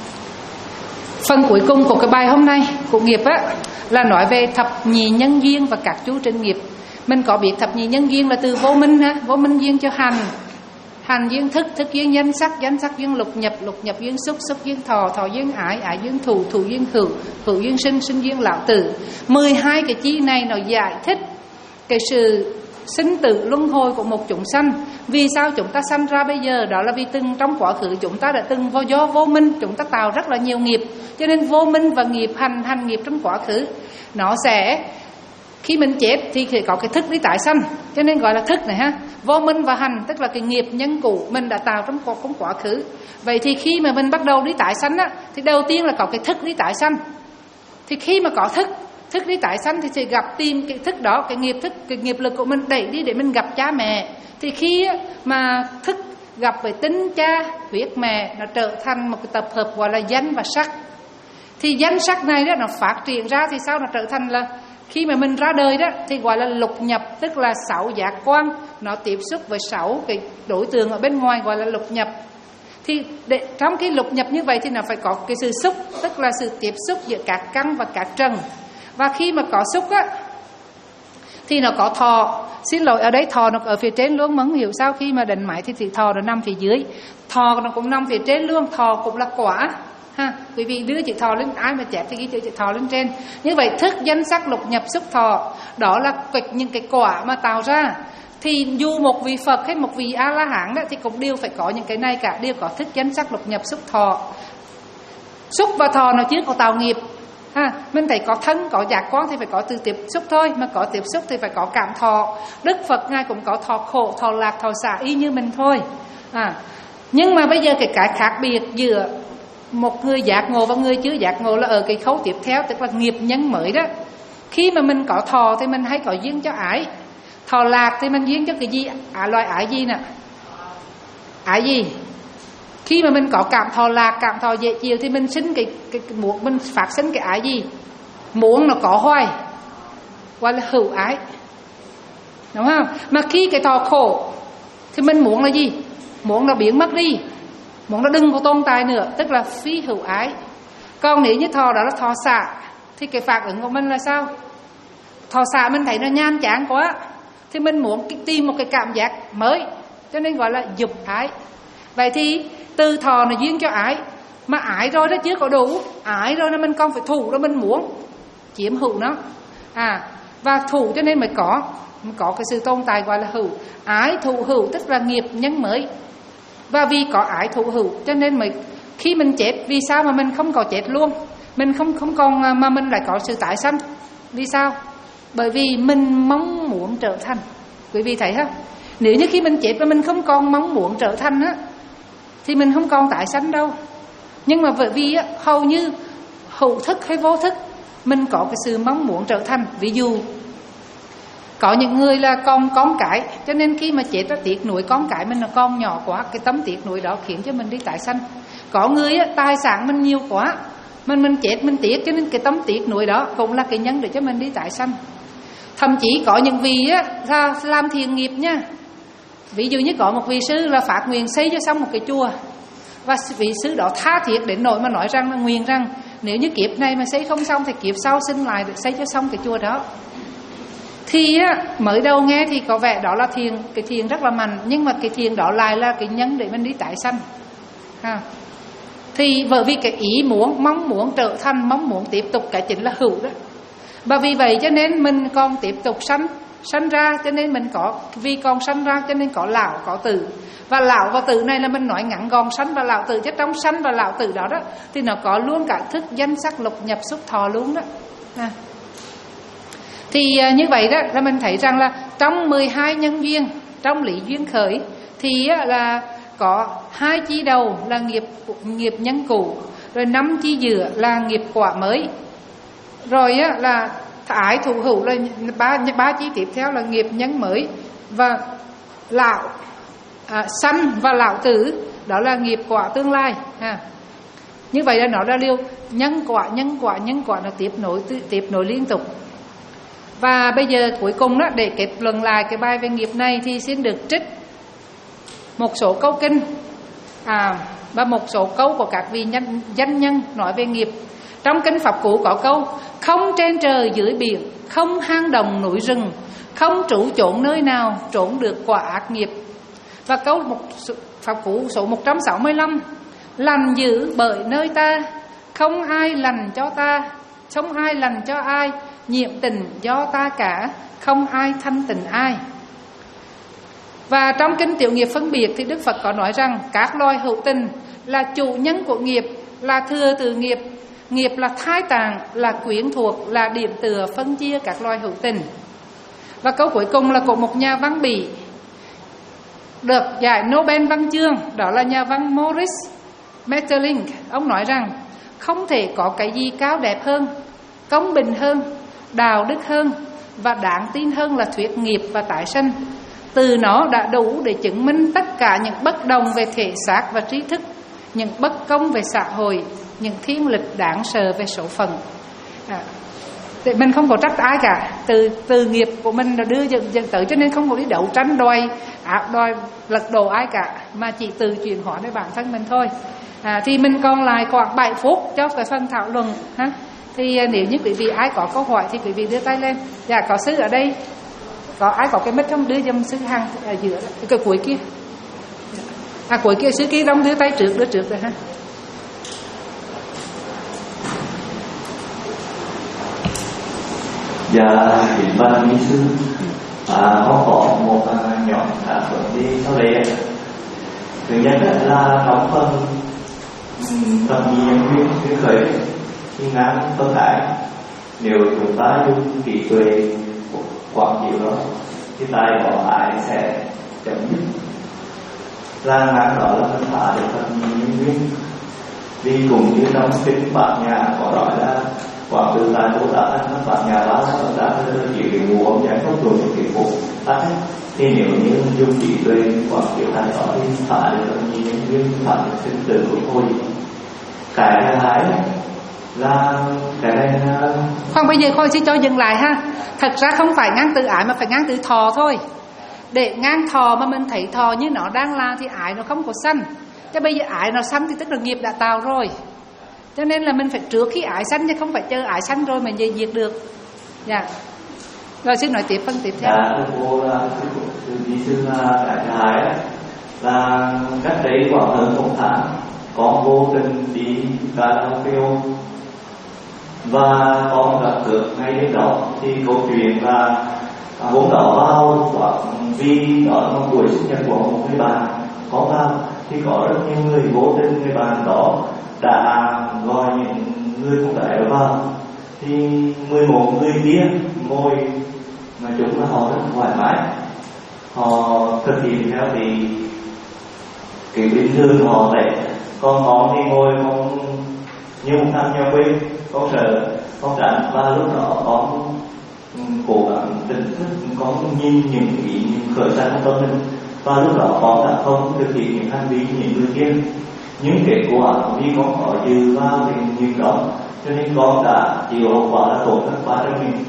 phần cuối cùng của cái bài hôm nay của nghiệp á, là nói về thập nhị nhân duyên và các chú trên nghiệp. Mình có biết thập nhị nhân duyên là từ vô minh ha, vô minh duyên cho hành, hành duyên thức, thức duyên danh sắc, danh sắc duyên lục nhập, lục nhập duyên xúc, xúc duyên thọ, thọ duyên ái, ái duyên thù, thù duyên hữu, hữu duyên sinh, sinh duyên lão tử. mười hai cái chi này nó giải thích cái sự sinh tử luân hồi của một chúng sanh. Vì sao chúng ta sanh ra bây giờ? Đó là vì từng trong quá khứ chúng ta đã từng vô do vô minh, chúng ta tạo rất là nhiều nghiệp, cho nên vô minh và nghiệp hành hành nghiệp trong quá khứ nó sẽ, khi mình chết thì có cái thức đi tái sanh, cho nên gọi là thức này ha. Vô minh và hành tức là cái nghiệp nhân cũ mình đã tạo trong trong quá khứ. Vậy thì khi mà mình bắt đầu đi tái sanh á, thì đầu tiên là có cái thức đi tái sanh. Thì khi mà có thức thức đi tái sanh thì sẽ gặp tìm cái thức đó, cái nghiệp thức, cái nghiệp lực của mình đẩy đi để mình gặp cha mẹ. Thì khi mà thức gặp với tính cha huyết mẹ, nó trở thành một cái tập hợp gọi là danh và sắc. Thì danh sắc này đó nó phát triển ra thì sao? Nó trở thành là khi mà mình ra đời đó thì gọi là lục nhập, tức là sáu giác quan nó tiếp xúc với sáu cái đối tượng ở bên ngoài, gọi là lục nhập. Thì để, trong cái lục nhập như vậy thì nó phải có cái sự xúc, tức là sự tiếp xúc giữa các căn và các trần. Và khi mà có xúc á thì nó có thọ. Xin lỗi, ở đấy thọ nó ở phía trên luôn, mà không hiểu sao khi mà định mãi thì, thì thọ nó nằm phía dưới. Thọ nó cũng nằm phía trên luôn, thọ cũng là quả ha. Quý vị đưa chữ thọ lên, ai mà chép thì ghi chữ thọ lên trên. Như vậy thức danh sắc lục nhập xúc thọ, đó là những cái quả mà tạo ra. Thì dù một vị Phật hay một vị A-la-hán đó thì cũng đều phải có những cái này cả, đều có thức danh sắc lục nhập xúc thọ. Xúc và thọ nó chưa có tạo nghiệp ha. Mình thấy có thân, có giác quan thì phải có từ tiếp xúc thôi, mà có tiếp xúc thì phải có cảm thọ. Đức Phật Ngài cũng có thọ khổ, thọ lạc, thọ xả y như mình thôi à. Nhưng mà bây giờ cái cái khác biệt giữa một người giác ngộ và người chưa giác ngộ là ở cái khâu tiếp theo, tức là nghiệp nhân mới đó. Khi mà mình có thọ thì mình hay có duyên cho ái, thọ lạc thì mình duyên cho cái gì? À, loại ái gì nè? Ái gì? Khi mà mình có cảm thọ lạc, cảm thọ dễ chịu thì mình sinh cái, cái, cái muốn, mình phát sinh cái ái gì? Muốn nó có hoài, gọi là hữu ái, đúng không? Mà khi cái thọ khổ Thì mình muốn là gì? Muốn nó biến mất đi, muốn nó đừng có tồn tại nữa, tức là phi hữu ái. Còn nếu như thọ đó là thọ xả, thì cái phản ứng của mình là sao? Thọ xả mình thấy nó nhàm chán quá, thì mình muốn tìm một cái cảm giác mới, cho nên gọi là dục ái. Vậy thì từ thọ nó duyên cho ái, mà ái rồi nó chưa có đủ, ái rồi nó mình còn phải thủ, đó mình muốn chiếm hữu nó, à và thủ cho nên mới có có cái sự tồn tại gọi là hữu. Ái thụ hữu tức là nghiệp nhân mới. Và vì có ái thụ hữu cho nên mới khi mình chết, vì sao mà mình không có chết luôn, mình không không còn mà mình lại có sự tái sanh? Vì sao? Bởi vì mình mong muốn trở thành. Quý vị thấy không? Nếu như khi mình chết mà mình không còn mong muốn trở thành á, thì mình không còn tái sanh đâu. Nhưng mà bởi vì á, hầu như hữu thức hay vô thức mình có cái sự mong muốn trở thành. Ví dụ có những người là con con cái, cho nên khi mà chết nó tiếc nuối con cái mình là con nhỏ quá, cái tấm tiếc nuối đó khiến cho mình đi tái sanh. Có người á, tài sản mình nhiều quá, mình mình chết mình tiếc, cho nên cái tấm tiếc nuối đó cũng là cái nhân để cho mình đi tái sanh. Thậm chí có những vị á, làm thiện nghiệp nha. Ví dụ như có một vị sư là phát nguyện xây cho xong một cái chùa, và vị sư đó tha thiết đến nỗi mà nói rằng là nguyện rằng nếu như kiếp này mà xây không xong thì kiếp sau sinh lại được xây cho xong cái chùa đó. Thì á, mới đầu nghe thì có vẻ đó là thiền, cái thiền rất là mạnh, nhưng mà cái thiền đó lại là cái nhân để mình đi tái sanh. Ha. Thì bởi vì cái ý muốn, mong muốn trở thành, mong muốn tiếp tục cái chính là hữu đó. Và vì vậy cho nên mình còn tiếp tục sanh, sanh ra cho nên mình có, vì còn sanh ra cho nên có lão, có tử. Và lão và tử này là mình nói ngắn gọn sanh và lão tử, chứ trong sanh và lão tử đó đó thì nó có luôn cả thức danh sắc lục nhập xúc thọ luôn đó. Ha. Thì như vậy đó là mình thấy rằng là trong mười hai nhân duyên, trong lý duyên khởi thì là có hai chi đầu là nghiệp nghiệp nhân cũ, rồi năm chi giữa là nghiệp quả mới, rồi là ái thụ hữu là ba ba chi tiếp theo là nghiệp nhân mới, và lão à, sanh và lão tử đó là nghiệp quả tương lai. Ha. Như vậy là nó ra liêu nhân quả nhân quả nhân quả, nó tiếp nối tiếp nối liên tục. Và bây giờ cuối cùng đó, để kết luận lại cái bài về nghiệp này thì xin được trích một số câu kinh à, và một số câu của các vị nhân, danh nhân nói về nghiệp. Trong kinh Pháp Cú có câu: không trên trời dưới biển, không hang động núi rừng, không trú chốn nơi nào trốn được quả ác nghiệp. Và câu một, Pháp Cú số một trăm sáu mươi lăm: lành giữ bởi nơi ta, không ai lành cho ta, không ai lành cho ai, nhiễm tình do ta cả, không ai thanh tình ai. Và trong kinh Tiểu Nghiệp Phân Biệt thì Đức Phật có nói rằng các loài hữu tình là chủ nhân của nghiệp, là thừa từ nghiệp, nghiệp là thai tàng, là quyến thuộc, là điểm tựa phân chia các loài hữu tình. Và câu cuối cùng là của một nhà văn Bỉ được giải Nobel văn chương, đó là nhà văn Maurice Maeterlinck. Ông nói rằng không thể có cái gì cao đẹp hơn, công bình hơn, đạo đức hơn và đáng tin hơn là thuyết nghiệp và tái sanh. Từ nó đã đủ để chứng minh tất cả những bất đồng về thể xác và trí thức, những bất công về xã hội, những thiên lịch đáng sợ về số phận. À, thì mình không có trách ai cả, từ từ nghiệp của mình là đưa dẫn, dẫn tới, cho nên không có đi đấu tranh đòi áp đòi lật đổ ai cả, mà chỉ từ chuyển hóa đến bản thân mình thôi. À, thì mình còn lại khoảng bảy phút cho cái phần thảo luận ha. Thì nếu như quý vị ai có câu hỏi thì quý vị đưa tay lên. Dạ, có sư ở đây, có ai có cái mic không, đưa giùm sư Hằng ở giữa cái cuối kia. À, cuối kia sư kia đông đưa tay trước, đưa trước rồi ha. Dạ, thỉnh ban mỹ sư, à, có có một uh, nhóm thảo luận đi sau đây. Thứ nhất là trong phần tầm nhìn nhân duyên duyên khởi khi ngang phân đại, nếu chúng ta dùng trí tuệ quảng chiếu đó thì tài có ái sẽ chấm dứt ra ngang, đó là phân phá được tầm nhìn nhân duyên. Vì cũng như trong kinh Bát Nhã có nói là quảng từ tại Bồ Tát thành Bát Nhã ba la Bồ Tát chỉ cái ngũ âm giải không rồi cái phục tắt. Thì nếu như dùng trí tuệ quảng chiếu này đó thì phá được tầm nhìn nhân duyên, phá được sinh tử của thôi. Cái thứ hai là cái này là... Khoan, bây giờ thôi xin cho dừng lại ha. Thật ra không phải ngang từ ái mà phải ngang từ thọ thôi. để ngang thọ mà mình thấy thọ như nó đang là thì ái nó không có sanh. Chứ bây giờ ái nó sanh thì tức là nghiệp đã tạo rồi. Cho nên là mình phải trước khi ái sanh chứ không phải chờ ái sanh rồi mình về diệt được. Dạ. Rồi xin nói tiếp phân tiếp theo. Dạ, thưa cô là từ vị sư Đại Thái là cách đấy khoảng hơn một tháng con vô tình đi karaoke và con gặp được ngay đêm đó thì câu chuyện là hôm đó vào khoảng vì đó là một buổi sinh nhật của một người bạn có vào thì có rất nhiều người vô tình người bạn đó đã gọi những người con gái đó vào thì mười một người kia ngồi mà chúng là họ rất thoải mái, họ thực hiện theo thì cái bình thường họ đấy, còn con thì ngồi con như một thằng nhà quê, con sợ con tránh và lúc đó con cố gắng tỉnh thức, con nhìn những ý những khởi sanh trong tâm mình và lúc đó con đã không thực hiện những hành vi những người kia, những kết quả vì con có dư vào cái những đó cho nên con đã chịu hậu quả là tổn thất ba trăm nghìn.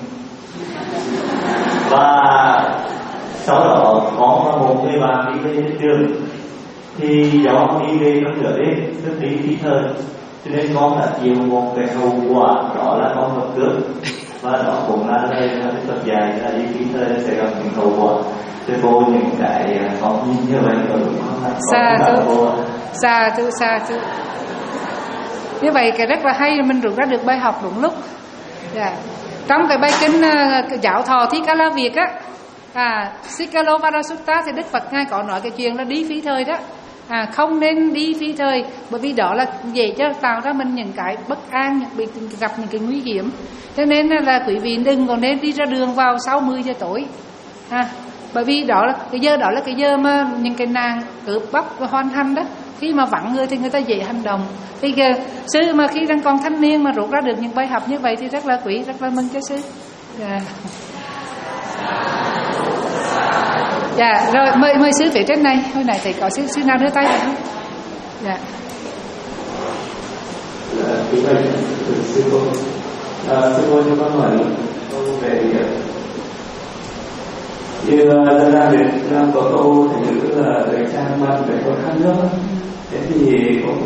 Và sau đó có một người bạn đi về trường thì do đi về trong nửa đêm tức đi phi thời cho nên con đã chịu một cái hậu quả đó là con gặp cướp và đó cũng là lời Phật dạy là đi phi thời sẽ gặp những hậu quả. Thưa cô những cái con nhìn như vậy có đúng không? Xa thưa xa thưa xa thưa như vậy cái rất là hay, mình rút ra được bài học đúng lúc. Yeah. Trong cái bài kinh uh, giáo thọ Thi Ca La Việt á, à, Sikaloparasutta thì Đức Phật ngài có nói cái chuyện là đi phi thời đó, à, không nên đi phi thời bởi vì đó là dễ cho tạo ra mình những cái bất an, bị gặp những cái nguy hiểm. Cho nên là quý vị đừng còn nên đi ra đường vào sau mười giờ tối, à, bởi vì đó là cái giờ đó là cái giờ mà những cái nàng cướp bóc và hoan hành đó. Khi mà vắng người thì người ta dễ hành động. Thì kìa, sư mà khi đang còn thanh niên mà rút ra được những bài học như vậy thì rất là quý, rất là mừng cho sư. Dạ. Dạ, rồi mời mời sư phía trên này. Hồi nãy thấy có sư sư nào đưa tay rồi không? Dạ. Kính bạch sư cô, sư cô cho con hỏi câu về như dân gian Việt Nam có câu thành ngữ là đời cha mang về con khát nước. Thế thì cũng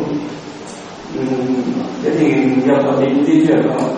thế thì nhập vào tính di chuyển không?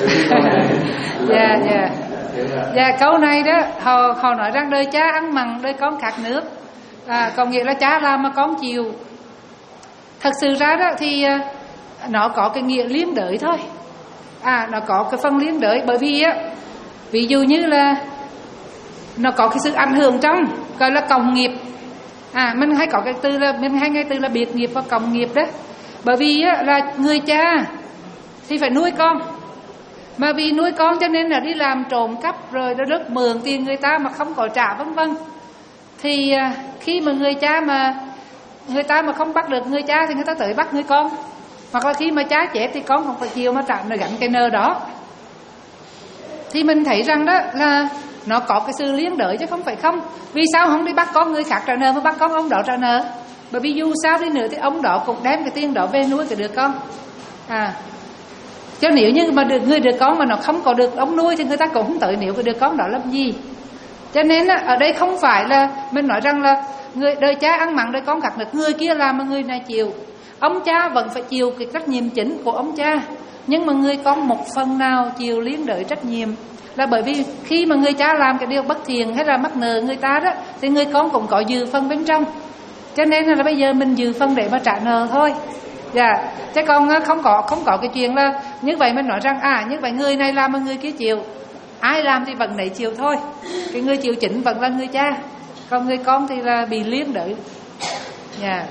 Dạ dạ. Dạ câu này đó họ họ nói rằng đời cha ăn mặn đời con khát nước, à, có nghĩa là cha làm mà con chịu. Thật sự ra đó thì nó có cái nghĩa liên đới thôi, à nó có cái phần liên đới bởi vì á ví dụ như là nó có cái sự ảnh hưởng trong gọi là cộng nghiệp, à mình hay có cái từ là mình hay nghe từ là biệt nghiệp và cộng nghiệp đó. Bởi vì á, là người cha thì phải nuôi con, mà vì nuôi con cho nên là đi làm trộm cắp rồi nó rất mượn tiền người ta mà không có trả vân vân. Thì à, khi mà người cha mà người ta mà không bắt được người cha thì người ta tới bắt người con, hoặc là khi mà cha chết thì con không phải chịu mà trả nó gánh cái nợ đó. Thì mình thấy rằng đó là nó có cái sự liên đới chứ không phải không. Vì sao không đi bắt con người khác trả nợ mà bắt con ông đó trả nợ? Bởi vì dù sao đi nữa thì ông đó cũng đem cái tiền đó về nuôi cái đứa con, à chứ nếu như mà được người đứa con mà nó không có được ông nuôi thì người ta cũng không tới nếu cái đứa con đó làm gì. Cho nên á, ở đây không phải là mình nói rằng là người đời cha ăn mặn đời con khát nước, người kia làm mà người này chịu. Ông cha vẫn phải chịu cái trách nhiệm chính của ông cha, nhưng mà người con một phần nào chịu liên đới trách nhiệm, là bởi vì khi mà người cha làm cái điều bất thiện hay là mắc nợ người ta đó thì người con cũng có dư phần bên trong. Cho nên là bây giờ mình dư phần để mà trả nợ thôi. Dạ, chứ còn không có không có cái chuyện là như vậy mình nói rằng à như vậy người này làm mà người kia chịu, ai làm thì vẫn nấy chịu thôi. Cái người chịu chính vẫn là người cha, còn người con thì là bị liên đới. Dạ.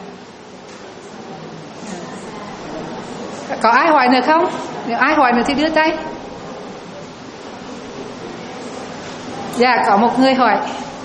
Có ai hỏi nữa không? Nếu ai hỏi nữa thì đưa tay. Dạ, có một người hỏi.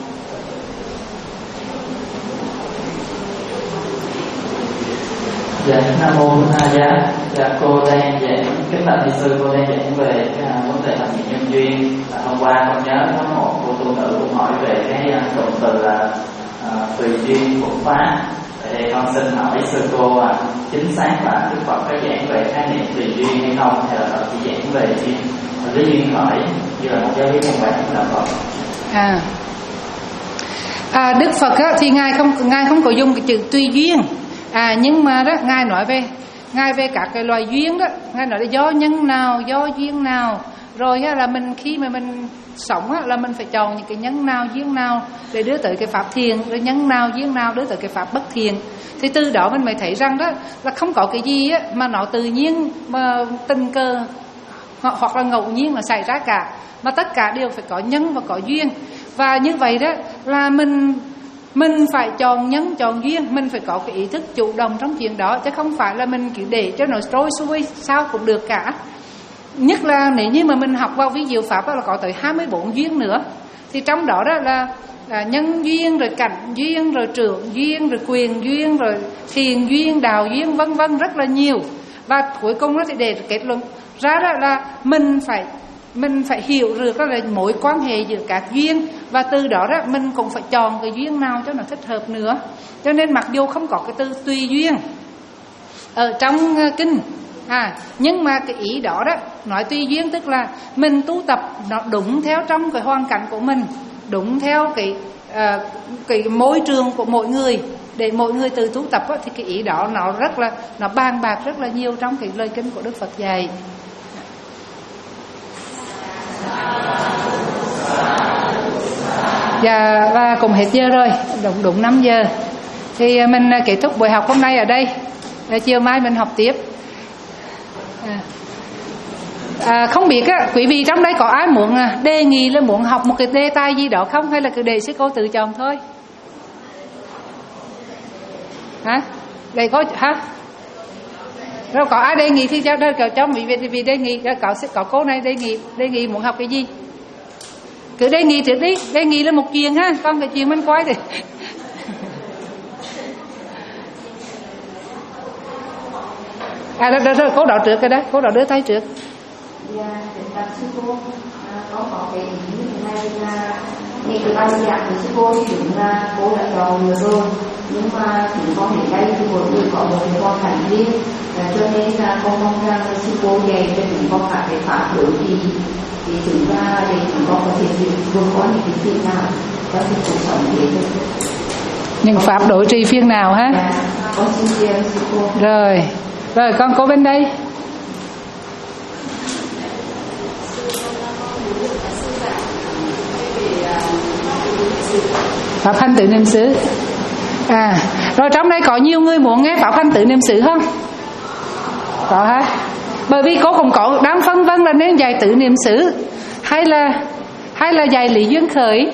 Dạ, Nam Mô A Giá. Dạ, cô đang giảng, kính bạch thị sư, cô đang giảng về cái vấn đề hành nghiệp nhân duyên. À, hôm qua con nhớ có một cô tu nữ cũng hỏi về cái cụm từ là uh, tùy duyên bộc phá. Vậy thì con xin hỏi sư cô à, chính xác là Đức Phật có giảng về khái niệm tùy duyên hay không, hay là Phật chỉ giảng về duyên lý duyên khởi như là một giáo lý căn bản của đạo Phật? À. À, Đức Phật á, thì ngài không ngài không có dùng cái chữ tùy duyên, à nhưng mà đó ngài nói về ngài về các cái loài duyên đó, ngài nói là do nhân nào, do duyên nào, rồi á, là mình khi mà mình sống á, là mình phải chọn những cái nhân nào duyên nào để đưa tới cái pháp thiện, rồi nhân nào duyên nào đưa tới cái pháp bất thiện. Thì từ đó mình mới thấy rằng đó là không có cái gì á, mà nó tự nhiên mà tình cờ hoặc là ngẫu nhiên mà xảy ra cả, mà tất cả đều phải có nhân và có duyên. Và như vậy đó là mình mình phải chọn nhân chọn duyên, mình phải có cái ý thức chủ động trong chuyện đó, chứ không phải là mình cứ để cho nó trôi xuôi sao cũng được cả. Nhất là nếu như mà mình học vào vi diệu pháp đó là có tới hai mươi bốn duyên nữa, thì trong đó đó là, là nhân duyên, rồi cảnh duyên, rồi trưởng duyên, rồi quyền duyên, rồi thiền duyên, đạo duyên, vân vân, rất là nhiều. Và cuối cùng đó thì để kết luận ra đó là mình phải mình phải hiểu được đó là mối quan hệ giữa các duyên, và từ đó đó mình cũng phải chọn cái duyên nào cho nó thích hợp nữa. Cho nên mặc dù không có cái từ tùy duyên ở trong kinh, à nhưng mà cái ý đó đó nói tùy duyên tức là mình tu tập nó đúng theo trong cái hoàn cảnh của mình, đúng theo cái uh, cái môi trường của mỗi người, để mỗi người tự tu tập đó, thì cái ý đó nó rất là nó bàn bạc rất là nhiều trong cái lời kinh của Đức Phật dạy. Dạ, và cũng hết giờ rồi, đúng đúng năm giờ thì mình kết thúc buổi học hôm nay ở đây. Chiều mai mình học tiếp. À, à, không biết á, quý vị trong đây có ai muốn đề nghị là muốn học một cái đề tài gì đó không, hay là cứ để sư cô tự chọn thôi? Hả? Đây có hả? Rồi có ai đề nghị thì cho cho cho vị vị đề nghị, có có cô này đề nghị đề nghị muốn học cái gì? Cứ đề nghị trước đi, đề nghị là một chuyện ha, còn cái chuyện mình coi thì. À đó, đó, đó, cô đó trước cái đó, cô đó đưa tay trước. Dạ, thưa sư cô, có có cái ý như thế này là nghe cái bài giảng của sư cô thì đúng là cô đã chọn nhiều rồi, nhưng mà chúng con đến đây thì mỗi người có một cái hoàn cảnh riêng, cho nên là con mong rằng sư cô dạy cho chúng con cả cái pháp đối trì thì chúng ta để chúng con có thể vượt qua những cái phiền não trong cuộc sống hiện thực. Những pháp đối trì phiền nào ha? Dạ, con xin chào sư cô. Rồi, rồi con cô bên đây. Pháp hành tự niệm xứ. À, rồi trong đây có nhiều người muốn nghe pháp hành tự niệm xứ không? Có hả? Bởi vì cô cũng có đang phân vân là nên dạy tự niệm xứ hay là hay là dạy lý duyên khởi.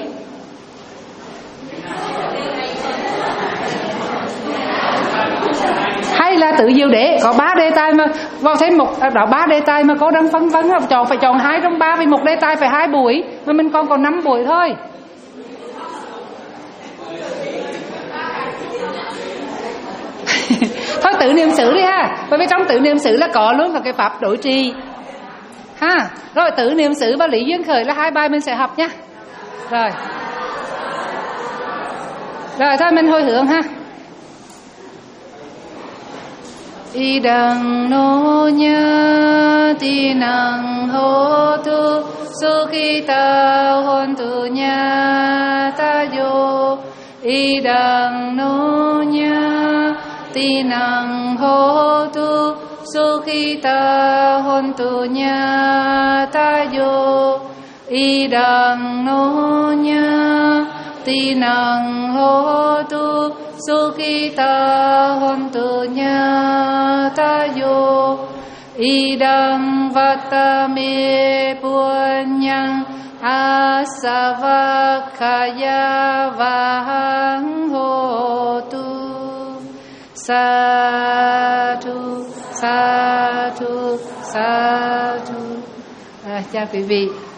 Hay là tự diệu đế, có ba đề tài mà vào thêm một đó ba đề tài mà cô đang phân vân là chọn phải chọn hai trong ba, vì một đề tài phải hai buổi mà mình còn còn năm buổi thôi. Thôi tự niệm xứ đi ha, bởi vì trong tự niệm xứ là có luôn cả cái pháp đối trì ha. Rồi tự niệm xứ và lý duyên khởi là hai bài mình sẽ học nha. Rồi rồi thôi mình hồi hướng ha. Idang no nya tinang hotu sukhita hontu nya tayo. Idang no nya tinang hotu sukhita hontu nya tayo. Idang no nya tinang hotu sukhita hontu nya tayo. Idang vatame punyang asavakaya vahang hotu. Sadhu, sadhu, sadhu. À, chào quý vị.